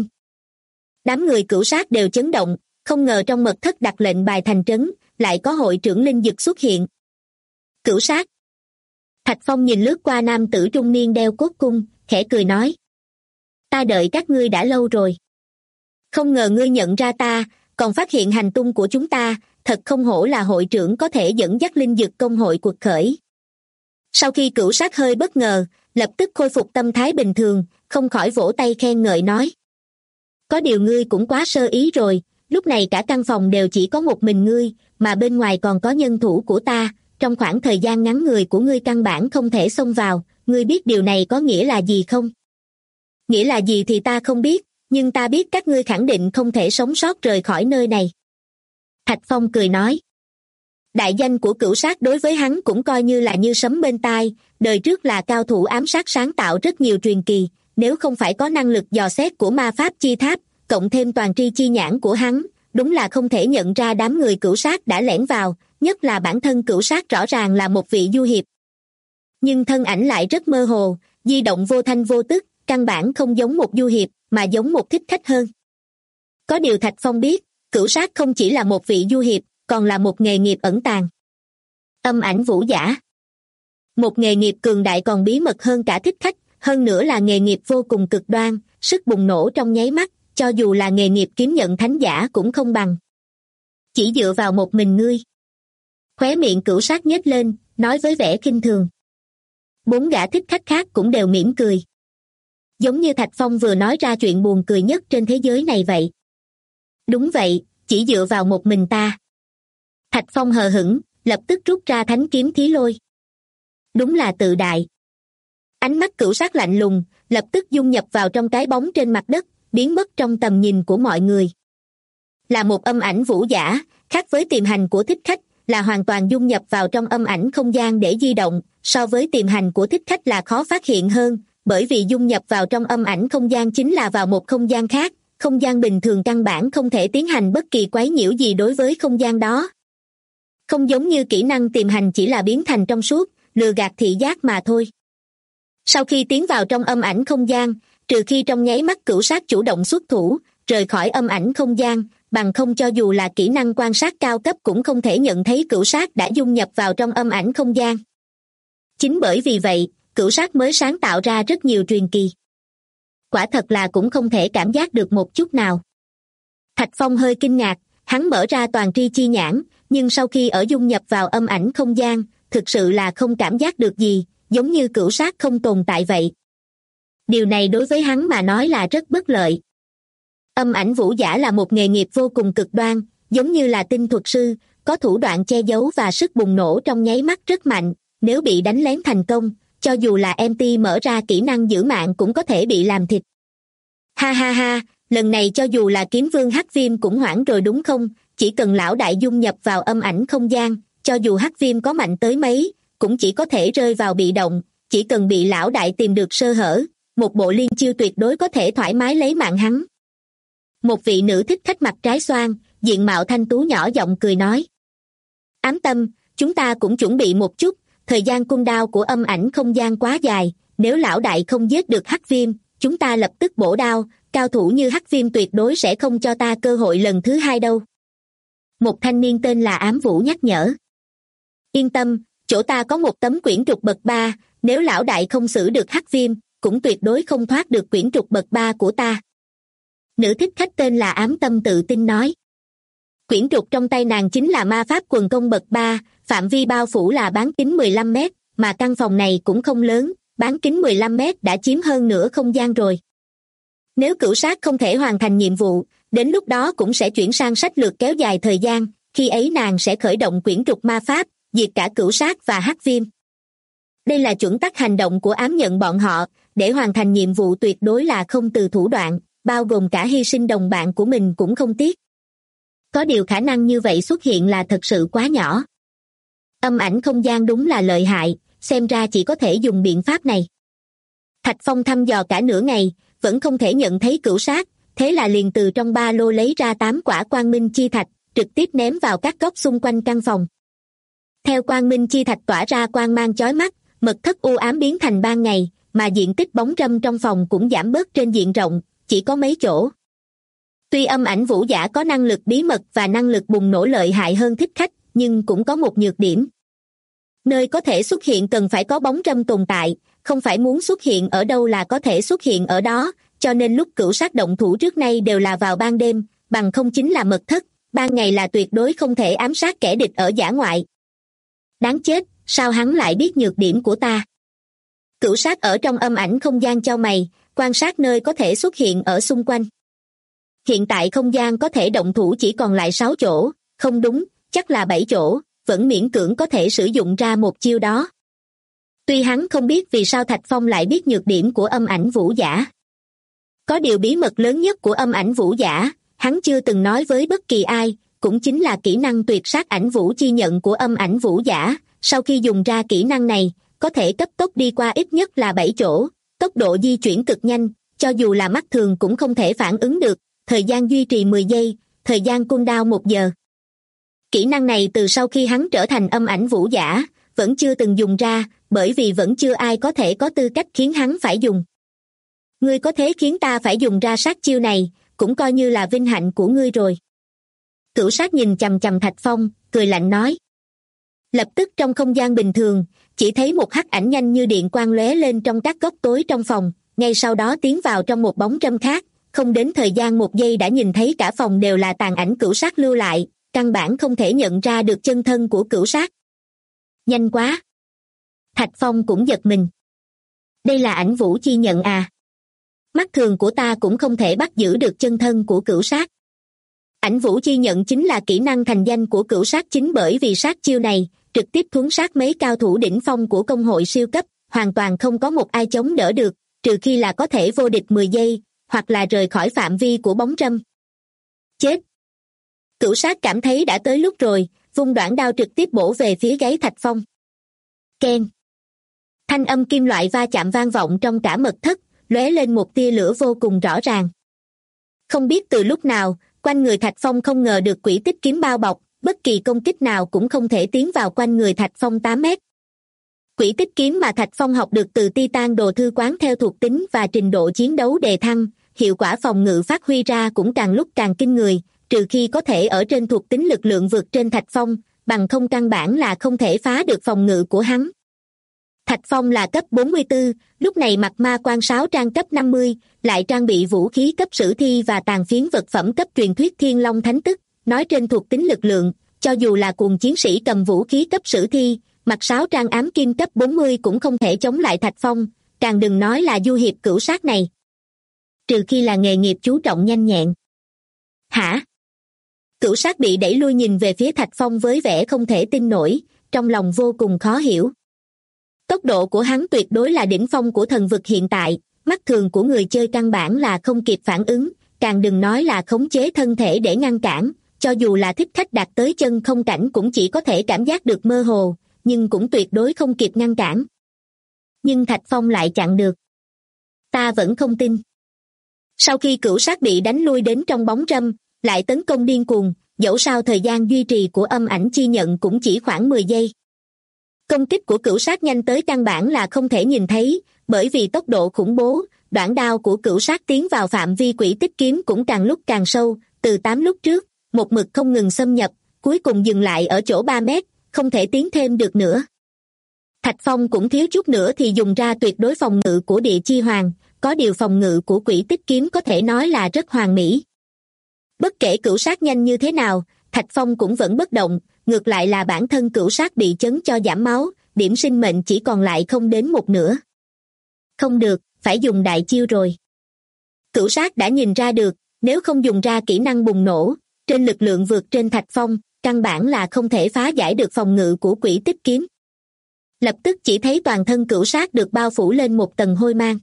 Đám người Cửu Sát đều chấn động, không ngờ trong mật thất đặt lệnh bài thành trấn, lại có hội trưởng linh dực xuất hiện. Cửu Sát. Thạch Phong nhìn lướt qua nam tử trung niên đeo cốt cung, khẽ cười nói. Ta đợi các ngươi đã lâu rồi. Không ngờ ngươi nhận ra ta, còn phát hiện hành tung của chúng ta, thật không hổ là hội trưởng có thể dẫn dắt linh dực công hội cuộc khởi. Sau khi Cửu Sát hơi bất ngờ, lập tức khôi phục tâm thái bình thường, không khỏi vỗ tay khen ngợi nói. Có điều ngươi cũng quá sơ ý rồi, lúc này cả căn phòng đều chỉ có một mình ngươi, mà bên ngoài còn có nhân thủ của ta, trong khoảng thời gian ngắn người của ngươi căn bản không thể xông vào, ngươi biết điều này có nghĩa là gì không? Nghĩa là gì thì ta không biết, nhưng ta biết các ngươi khẳng định không thể sống sót rời khỏi nơi này. Thạch Phong cười nói. Đại danh của Cửu Sát đối với hắn cũng coi như là như sấm bên tai, đời trước là cao thủ ám sát sáng tạo rất nhiều truyền kỳ, nếu không phải có năng lực dò xét của ma pháp chi tháp, cộng thêm toàn tri chi nhãn của hắn, đúng là không thể nhận ra đám người Cửu Sát đã lẻn vào, nhất là bản thân Cửu Sát rõ ràng là một vị du hiệp. Nhưng thân ảnh lại rất mơ hồ, di động vô thanh vô tức, căn bản không giống một du hiệp, mà giống một thích khách hơn. Có điều Thạch Phong biết, Cửu Sát không chỉ là một vị du hiệp, còn là một nghề nghiệp ẩn tàng. Âm ảnh vũ giả. Một nghề nghiệp cường đại còn bí mật hơn cả thích khách, hơn nữa là nghề nghiệp vô cùng cực đoan, sức bùng nổ trong nháy mắt, cho dù là nghề nghiệp kiếm nhận thánh giả cũng không bằng. Chỉ dựa vào một mình ngươi. Khóe miệng Cửu Sát nhếch lên, nói với vẻ khinh thường. 4 gã thích khách khác cũng đều mỉm cười. Giống như Thạch Phong vừa nói ra chuyện buồn cười nhất trên thế giới này vậy. Đúng vậy, chỉ dựa vào một mình ta. Thạch Phong hờ hững, lập tức rút ra thánh kiếm Thí Lôi. Đúng là tự đại. Ánh mắt Cửu Sát lạnh lùng, lập tức dung nhập vào trong cái bóng trên mặt đất, biến mất trong tầm nhìn của mọi người. Là một âm ảnh vũ giả, khác với tiềm hành của thích khách, là hoàn toàn dung nhập vào trong âm ảnh không gian để di động, so với tiềm hành của thích khách là khó phát hiện hơn, bởi vì dung nhập vào trong âm ảnh không gian chính là vào một không gian khác, không gian bình thường căn bản không thể tiến hành bất kỳ quấy nhiễu gì đối với không gian đó. Không giống như kỹ năng tiềm hành chỉ là biến thành trong suốt, lừa gạt thị giác mà thôi. Sau khi tiến vào trong âm ảnh không gian, trừ khi trong nháy mắt Cửu Sát chủ động xuất thủ, rời khỏi âm ảnh không gian, bằng không cho dù là kỹ năng quan sát cao cấp cũng không thể nhận thấy Cửu Sát đã dung nhập vào trong âm ảnh không gian. Chính bởi vì vậy, Cửu Sát mới sáng tạo ra rất nhiều truyền kỳ. Quả thật là cũng không thể cảm giác được một chút nào. Thạch Phong hơi kinh ngạc, hắn mở ra toàn tri chi nhãn, nhưng sau khi ở dung nhập vào âm ảnh không gian, thực sự là không cảm giác được gì, giống như Cửu Sát không tồn tại vậy. Điều này đối với hắn mà nói là rất bất lợi. Âm ảnh vũ giả là một nghề nghiệp vô cùng cực đoan, giống như là tinh thuật sư, có thủ đoạn che giấu và sức bùng nổ trong nháy mắt rất mạnh, nếu bị đánh lén thành công, cho dù là MT mở ra kỹ năng giữ mạng cũng có thể bị làm thịt. Ha ha ha, lần này cho dù là kiếm vương Hắc Viêm cũng hoảng rồi đúng không, chỉ cần lão đại dung nhập vào âm ảnh không gian, cho dù Hắc Viêm có mạnh tới mấy, cũng chỉ có thể rơi vào bị động, chỉ cần bị lão đại tìm được sơ hở, một bộ liên chiêu tuyệt đối có thể thoải mái lấy mạng hắn. Một vị nữ thích khách mặt trái xoan, diện mạo thanh tú nhỏ giọng cười nói. Ám Tâm, chúng ta cũng chuẩn bị một chút, thời gian cung đao của âm ảnh không gian quá dài, nếu lão đại không giết được Hắc Viêm, chúng ta lập tức bổ đao, cao thủ như Hắc Viêm tuyệt đối sẽ không cho ta cơ hội lần thứ hai đâu. Một thanh niên tên là Ám Vũ nhắc nhở. Yên tâm, chỗ ta có một tấm quyển trục bậc 3, nếu lão đại không xử được Hắc Viêm, cũng tuyệt đối không thoát được quyển trục bậc 3 của ta. Nữ thích khách tên là Ám Tâm tự tin nói. Quyển trục trong tay nàng chính là ma pháp quần công bậc 3, phạm vi bao phủ là bán kính 15 mét, mà căn phòng này cũng không lớn, bán kính 15 mét đã chiếm hơn nửa không gian rồi. Nếu Cửu Sát không thể hoàn thành nhiệm vụ, đến lúc đó cũng sẽ chuyển sang sách lược kéo dài thời gian, khi ấy nàng sẽ khởi động quyển trục ma pháp, diệt cả Cửu Sát và Hắc Viêm. Đây là chuẩn tắc hành động của ám nhận bọn họ, để hoàn thành nhiệm vụ tuyệt đối là không từ thủ đoạn, bao gồm cả hy sinh đồng bạn của mình cũng không tiếc. Có điều khả năng như vậy xuất hiện là thật sự quá nhỏ. Âm ảnh không gian đúng là lợi hại, xem ra chỉ có thể dùng biện pháp này. Thạch Phong thăm dò cả nửa ngày, vẫn không thể nhận thấy Cửu Sát, thế là liền từ trong ba lô lấy ra 8 quả quang minh chi thạch, trực tiếp ném vào các góc xung quanh căn phòng. Theo quang minh chi thạch tỏa ra quang mang chói mắt, mật thất u ám biến thành ban ngày, mà diện tích bóng râm trong phòng cũng giảm bớt trên diện rộng, chỉ có mấy chỗ. Tuy âm ảnh vũ giả có năng lực bí mật và năng lực bùng nổ lợi hại hơn thích khách, nhưng cũng có một nhược điểm. Nơi có thể xuất hiện cần phải có bóng râm tồn tại, không phải muốn xuất hiện ở đâu là có thể xuất hiện ở đó, cho nên lúc Cửu Sát động thủ trước nay đều là vào ban đêm, bằng không chính là mật thất, ban ngày là tuyệt đối không thể ám sát kẻ địch ở dã ngoại. Đáng chết, sao hắn lại biết nhược điểm của ta? Cửu Sát ở trong âm ảnh không gian chau mày, quan sát nơi có thể xuất hiện ở xung quanh. Hiện tại không gian có thể động thủ chỉ còn lại 6 chỗ, không đúng, chắc là 7 chỗ, vẫn miễn cưỡng có thể sử dụng ra một chiêu đó. Tuy hắn không biết vì sao Thạch Phong lại biết nhược điểm của âm ảnh vũ giả. Có điều bí mật lớn nhất của âm ảnh vũ giả, hắn chưa từng nói với bất kỳ ai, cũng chính là kỹ năng tuyệt sát ảnh vũ chi nhận của âm ảnh vũ giả. Sau khi dùng ra kỹ năng này, có thể cấp tốc đi qua ít nhất là 7 chỗ, tốc độ di chuyển cực nhanh, cho dù là mắt thường cũng không thể phản ứng được, thời gian duy trì 10 giây, thời gian cooldown 1 giờ. Kỹ năng này từ sau khi hắn trở thành âm ảnh vũ giả, vẫn chưa từng dùng ra, bởi vì vẫn chưa ai có thể có tư cách khiến hắn phải dùng. Ngươi có thế khiến ta phải dùng ra sát chiêu này, cũng coi như là vinh hạnh của ngươi rồi. Cửu sát nhìn chằm chằm Thạch Phong, cười lạnh nói. Lập tức trong không gian bình thường, chỉ thấy một hắc ảnh nhanh như điện quang lóe lên trong các góc tối trong phòng, ngay sau đó tiến vào trong một bóng râm khác, không đến thời gian 1 giây đã nhìn thấy cả phòng đều là tàn ảnh cửu sát lưu lại, căn bản không thể nhận ra được chân thân của cửu sát. Nhanh quá! Thạch Phong cũng giật mình. Đây là ảnh vũ chi nhận à? Mắt thường của ta cũng không thể bắt giữ được chân thân của cửu sát. Ảnh vũ chi nhận chính là kỹ năng thành danh của cửu sát, chính bởi vì sát chiêu này trực tiếp thuấn sát mấy cao thủ đỉnh phong của công hội siêu cấp, hoàn toàn không có một ai chống đỡ được, trừ khi là có thể vô địch 10 giây, hoặc là rời khỏi phạm vi của bóng râm. Chết! Cửu sát cảm thấy đã tới lúc rồi, vung đoạn đao trực tiếp bổ về phía gáy Thạch Phong. Keng! Thanh âm kim loại va chạm vang vọng trong cả mật thất, lóe lên một tia lửa vô cùng rõ ràng. Không biết từ lúc nào, quanh người Thạch Phong không ngờ được quỷ tích kiếm bao bọc, bất kỳ công kích nào cũng không thể tiến vào quanh người Thạch Phong 8 mét. Quỷ tích kiếm mà Thạch Phong học được từ Titan đồ thư quán theo thuộc tính và trình độ chiến đấu đề thăng, hiệu quả phòng ngự phát huy ra cũng càng lúc càng kinh người, trừ khi có thể ở trên thuộc tính lực lượng vượt trên Thạch Phong, bằng không căn bản là không thể phá được phòng ngự của hắn. Thạch Phong là cấp 44, lúc này mặc ma quan 6 trang cấp 50, lại trang bị vũ khí cấp sử thi và tàn phiến vật phẩm cấp truyền thuyết Thiên Long Thánh Tức, nói trên thuộc tính lực lượng, cho dù là cuồng chiến sĩ cầm vũ khí cấp sử thi, mặc 6 trang ám kim cấp 40 cũng không thể chống lại Thạch Phong, càng đừng nói là du hiệp cửu sát này. Trừ khi là nghề nghiệp chú trọng nhanh nhẹn. Hả? Cửu sát bị đẩy lui nhìn về phía Thạch Phong với vẻ không thể tin nổi, trong lòng vô cùng khó hiểu. Tốc độ của hắn tuyệt đối là đỉnh phong của thần vực hiện tại, mắt thường của người chơi căn bản là không kịp phản ứng, càng đừng nói là khống chế thân thể để ngăn cản, cho dù là thích khách đạt tới chân không cảnh cũng chỉ có thể cảm giác được mơ hồ, nhưng cũng tuyệt đối không kịp ngăn cản. Nhưng Thạch Phong lại chặn được. Ta vẫn không tin. Sau khi cửu sát bị đánh lui đến trong bóng râm, lại tấn công điên cuồng, dẫu sao thời gian duy trì của âm ảnh chi nhận cũng chỉ khoảng 10 giây. Công kích của cửu sát nhanh tới căn bản là không thể nhìn thấy, bởi vì tốc độ khủng bố, đoạn đao của cửu sát tiến vào phạm vi quỷ tích kiếm cũng càng lúc càng sâu, từ 8 lúc trước, một mực không ngừng xâm nhập, cuối cùng dừng lại ở chỗ 3 mét, không thể tiến thêm được nữa. Thạch Phong cũng thiếu chút nữa thì dùng ra tuyệt đối phòng ngự của địa chi hoàng, có điều phòng ngự của quỷ tích kiếm có thể nói là rất hoàn mỹ. Bất kể cửu sát nhanh như thế nào, Thạch Phong cũng vẫn bất động, ngược lại là bản thân cửu sát bị chấn cho giảm máu, điểm sinh mệnh chỉ còn lại không đến 1/2. Không được, phải dùng đại chiêu rồi. Cửu sát đã nhìn ra được, nếu không dùng ra kỹ năng bùng nổ, trên lực lượng vượt trên Thạch Phong, căn bản là không thể phá giải được phòng ngự của quỷ tích kiếm. Lập tức chỉ thấy toàn thân cửu sát được bao phủ lên một tầng hôi mang.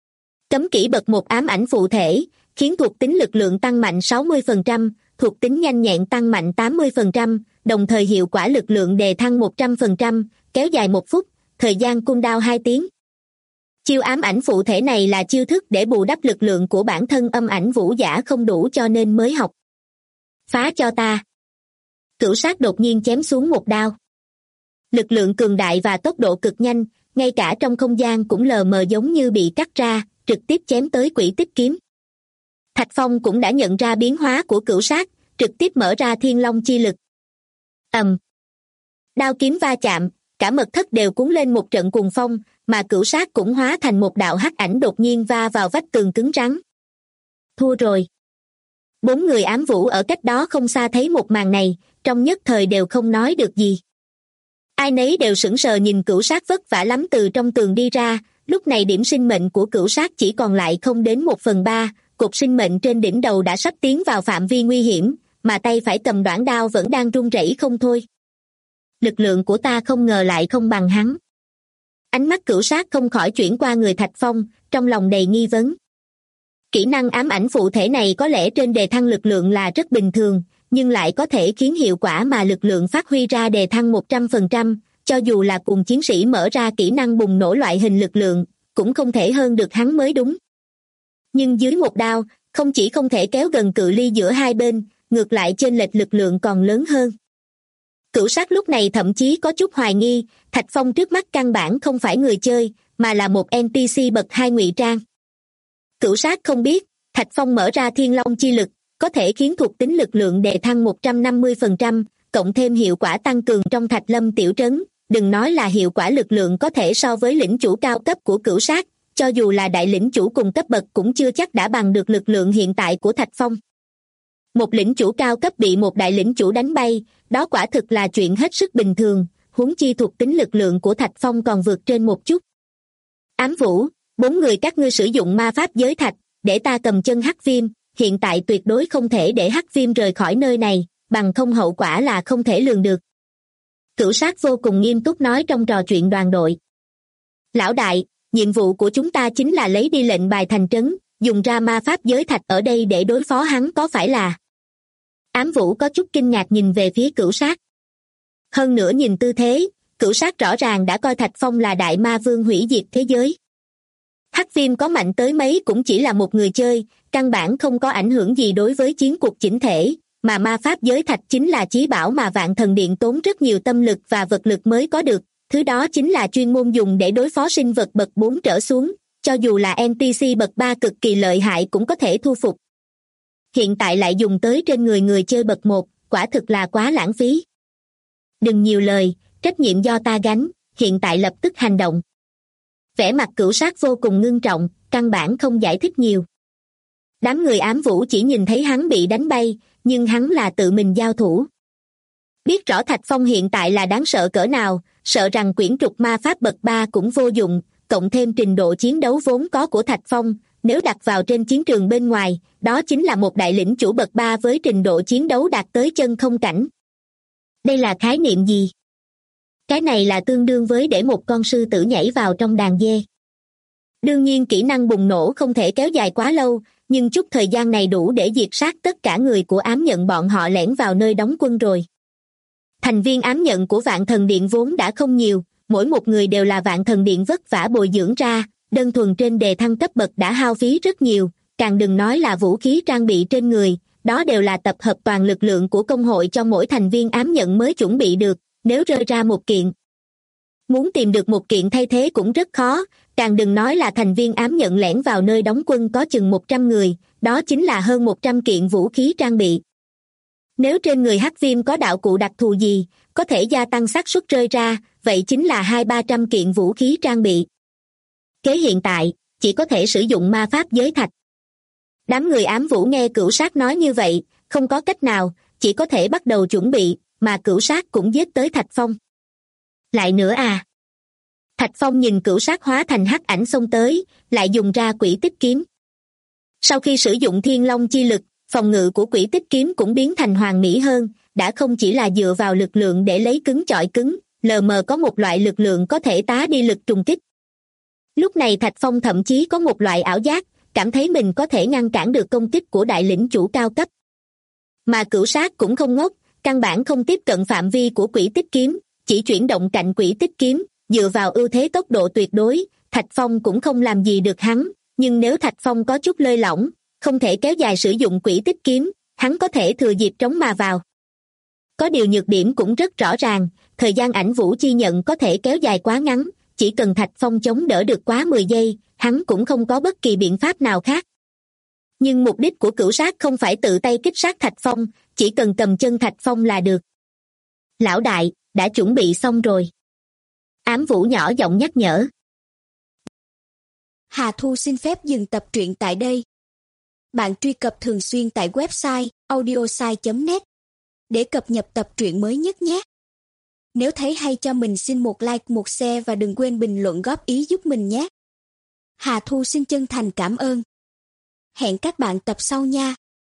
Cấm kỹ bậc 1 ám ảnh phụ thể, khiến thuộc tính lực lượng tăng mạnh 60%, thuộc tính nhanh nhẹn tăng mạnh 80%, đồng thời hiệu quả lực lượng đề thăng 100%, kéo dài 1 phút, thời gian cooldown 2 tiếng. Chiêu ám ảnh phụ thể này là chiêu thức để bù đắp lực lượng của bản thân âm ảnh vũ giả không đủ cho nên mới học. Phá cho ta! Cửu sát đột nhiên chém xuống một đao. Lực lượng cường đại và tốc độ cực nhanh, ngay cả trong không gian cũng lờ mờ giống như bị cắt ra, trực tiếp chém tới quỷ tích kiếm. Thạch Phong cũng đã nhận ra biến hóa của cửu sát, trực tiếp mở ra thiên long chi lực. Đao kiếm va chạm, cả mật thất đều cuốn lên một trận cuồng phong, mà cửu sát cũng hóa thành một đạo hắc ảnh đột nhiên va vào vách tường cứng rắn. Thua rồi. 4 người ám vũ ở cách đó không xa thấy một màn này, trong nhất thời đều không nói được gì. Ai nấy đều sững sờ nhìn cửu sát vất vả lắm từ trong tường đi ra, lúc này điểm sinh mệnh của cửu sát chỉ còn lại không đến 1/3, cột sinh mệnh trên đỉnh đầu đã sắp tiến vào phạm vi nguy hiểm, mà tay phải cầm đoạn đao vẫn đang run rẩy không thôi. Lực lượng của ta không ngờ lại không bằng hắn. Ánh mắt cửu sát không khỏi chuyển qua người Thạch Phong, trong lòng đầy nghi vấn. Kỹ năng ám ảnh phụ thể này có lẽ trên đề thăng lực lượng là rất bình thường, nhưng lại có thể khiến hiệu quả mà lực lượng phát huy ra đề thăng 100%, cho dù là cùng chiến sĩ mở ra kỹ năng bùng nổ loại hình lực lượng, cũng không thể hơn được hắn mới đúng. Nhưng dưới một đao, không chỉ không thể kéo gần cự ly giữa hai bên, ngược lại chênh lệch lực lượng còn lớn hơn. Cửu Sát lúc này thậm chí có chút hoài nghi, Thạch Phong trước mắt căn bản không phải người chơi, mà là một NPC bậc 2 ngụy trang. Cửu Sát không biết, Thạch Phong mở ra Thiên Long chi lực, có thể khiến thuộc tính lực lượng đề thăng 150%, cộng thêm hiệu quả tăng cường trong Thạch Lâm tiểu trấn, đừng nói là hiệu quả lực lượng có thể so với lĩnh chủ cao cấp của Cửu Sát, cho dù là đại lĩnh chủ cùng cấp bậc cũng chưa chắc đã bằng được lực lượng hiện tại của Thạch Phong. Một lĩnh chủ cao cấp bị một đại lĩnh chủ đánh bay, đó quả thực là chuyện hết sức bình thường, huống chi thuộc tính lực lượng của Thạch Phong còn vượt trên một chút. Ám Vũ, 4 người các ngươi sử dụng ma pháp giới thạch, để ta cầm chân Hắc Viêm, hiện tại tuyệt đối không thể để Hắc Viêm rời khỏi nơi này, bằng không hậu quả là không thể lường được. Cửu Sát vô cùng nghiêm túc nói trong trò chuyện đoàn đội. Lão đại, nhiệm vụ của chúng ta chính là lấy đi lệnh bài thành trấn, dùng ra ma pháp giới thạch ở đây để đối phó hắn có phải là... Ám Vũ có chút kinh ngạc nhìn về phía Cửu Sát. Hơn nữa nhìn tư thế, Cửu Sát rõ ràng đã coi Thạch Phong là đại ma vương hủy diệt thế giới. Hắc Viêm có mạnh tới mấy cũng chỉ là một người chơi, căn bản không có ảnh hưởng gì đối với chiến cuộc chỉnh thể, mà ma pháp giới thạch chính là chí bảo mà Vạn Thần Điện tốn rất nhiều tâm lực và vật lực mới có được, thứ đó chính là chuyên môn dùng để đối phó sinh vật bậc 4 trở xuống, cho dù là NPC bậc 3 cực kỳ lợi hại cũng có thể thu phục. Hiện tại lại dùng tới trên người chơi bậc 1, quả thực là quá lãng phí. Đừng nhiều lời, trách nhiệm do ta gánh, hiện tại lập tức hành động. Vẻ mặt Cửu Sát vô cùng ngưng trọng, căn bản không giải thích nhiều. Đám người Ám Vũ chỉ nhìn thấy hắn bị đánh bay, nhưng hắn là tự mình giao thủ. Biết rõ Thạch Phong hiện tại là đáng sợ cỡ nào, sợ rằng quyển trục ma pháp bậc 3 cũng vô dụng, cộng thêm trình độ chiến đấu vốn có của Thạch Phong, nếu đặt vào trên chiến trường bên ngoài, đó chính là một đại lĩnh chủ bậc 3 với trình độ chiến đấu đạt tới chân không cảnh. Đây là khái niệm gì? Cái này là tương đương với để một con sư tử nhảy vào trong đàn dê. Đương nhiên kỹ năng bùng nổ không thể kéo dài quá lâu, nhưng chút thời gian này đủ để diệt sát tất cả người của ám nhận bọn họ lẻn vào nơi đóng quân rồi. Thành viên ám nhận của Vạn Thần Điện vốn đã không nhiều, mỗi một người đều là Vạn Thần Điện vất vả bồi dưỡng ra, đơn thuần trên đề thăng cấp bậc đã hao phí rất nhiều, càng đừng nói là vũ khí trang bị trên người, đó đều là tập hợp toàn lực lượng của công hội cho mỗi thành viên ám nhận mới chuẩn bị được, nếu rơi ra một kiện. Muốn tìm được một kiện thay thế cũng rất khó, càng đừng nói là thành viên ám nhận lẻn vào nơi đóng quân có chừng 100 người, đó chính là hơn 100 kiện vũ khí trang bị. Nếu trên người Hắc Viêm có đạo cụ đặc thù gì, có thể gia tăng xác suất rơi ra, vậy chính là 200-300 kiện vũ khí trang bị. Kế hiện tại, chỉ có thể sử dụng ma pháp giới thạch. Đám người Ám Vũ nghe Cửu Sát nói như vậy, không có cách nào, chỉ có thể bắt đầu chuẩn bị, mà Cửu Sát cũng giết tới Thạch Phong. Lại nữa à? Thạch Phong nhìn Cửu Sát hóa thành hắc ảnh xông tới, lại dùng ra quỷ tích kiếm. Sau khi sử dụng Thiên Long chi lực, phòng ngự của quỷ tích kiếm cũng biến thành hoàn mỹ hơn, đã không chỉ là dựa vào lực lượng để lấy cứng chọi cứng, lờ mờ có một loại lực lượng có thể tá đi lực trùng kích. Lúc này Thạch Phong thậm chí có một loại ảo giác, cảm thấy mình có thể ngăn cản được công kích của đại lĩnh chủ cao cấp. Mà Cửu Sát cũng không ngốc, căn bản không tiếp cận phạm vi của quỷ tích kiếm, chỉ chuyển động cạnh quỷ tích kiếm, dựa vào ưu thế tốc độ tuyệt đối, Thạch Phong cũng không làm gì được hắn, nhưng nếu Thạch Phong có chút lơi lỏng, không thể kéo dài sử dụng quỷ tích kiếm, hắn có thể thừa dịp trống mà vào. Có điều nhược điểm cũng rất rõ ràng, thời gian ảnh vũ chi nhận có thể kéo dài quá ngắn, chỉ cần Thạch Phong chống đỡ được quá 10 giây, hắn cũng không có bất kỳ biện pháp nào khác. Nhưng mục đích của Cửu Sát không phải tự tay kích sát Thạch Phong, chỉ cần cầm chân Thạch Phong là được. Lão đại, đã chuẩn bị xong rồi. Ám Vũ nhỏ giọng nhắc nhở. Hà Thu xin phép dừng tập truyện tại đây. Bạn truy cập thường xuyên tại website audiosai.net để cập nhật tập truyện mới nhất nhé. Nếu thấy hay cho mình xin một like, một share và đừng quên bình luận góp ý giúp mình nhé. Hà Thu xin chân thành cảm ơn. Hẹn các bạn tập sau nha.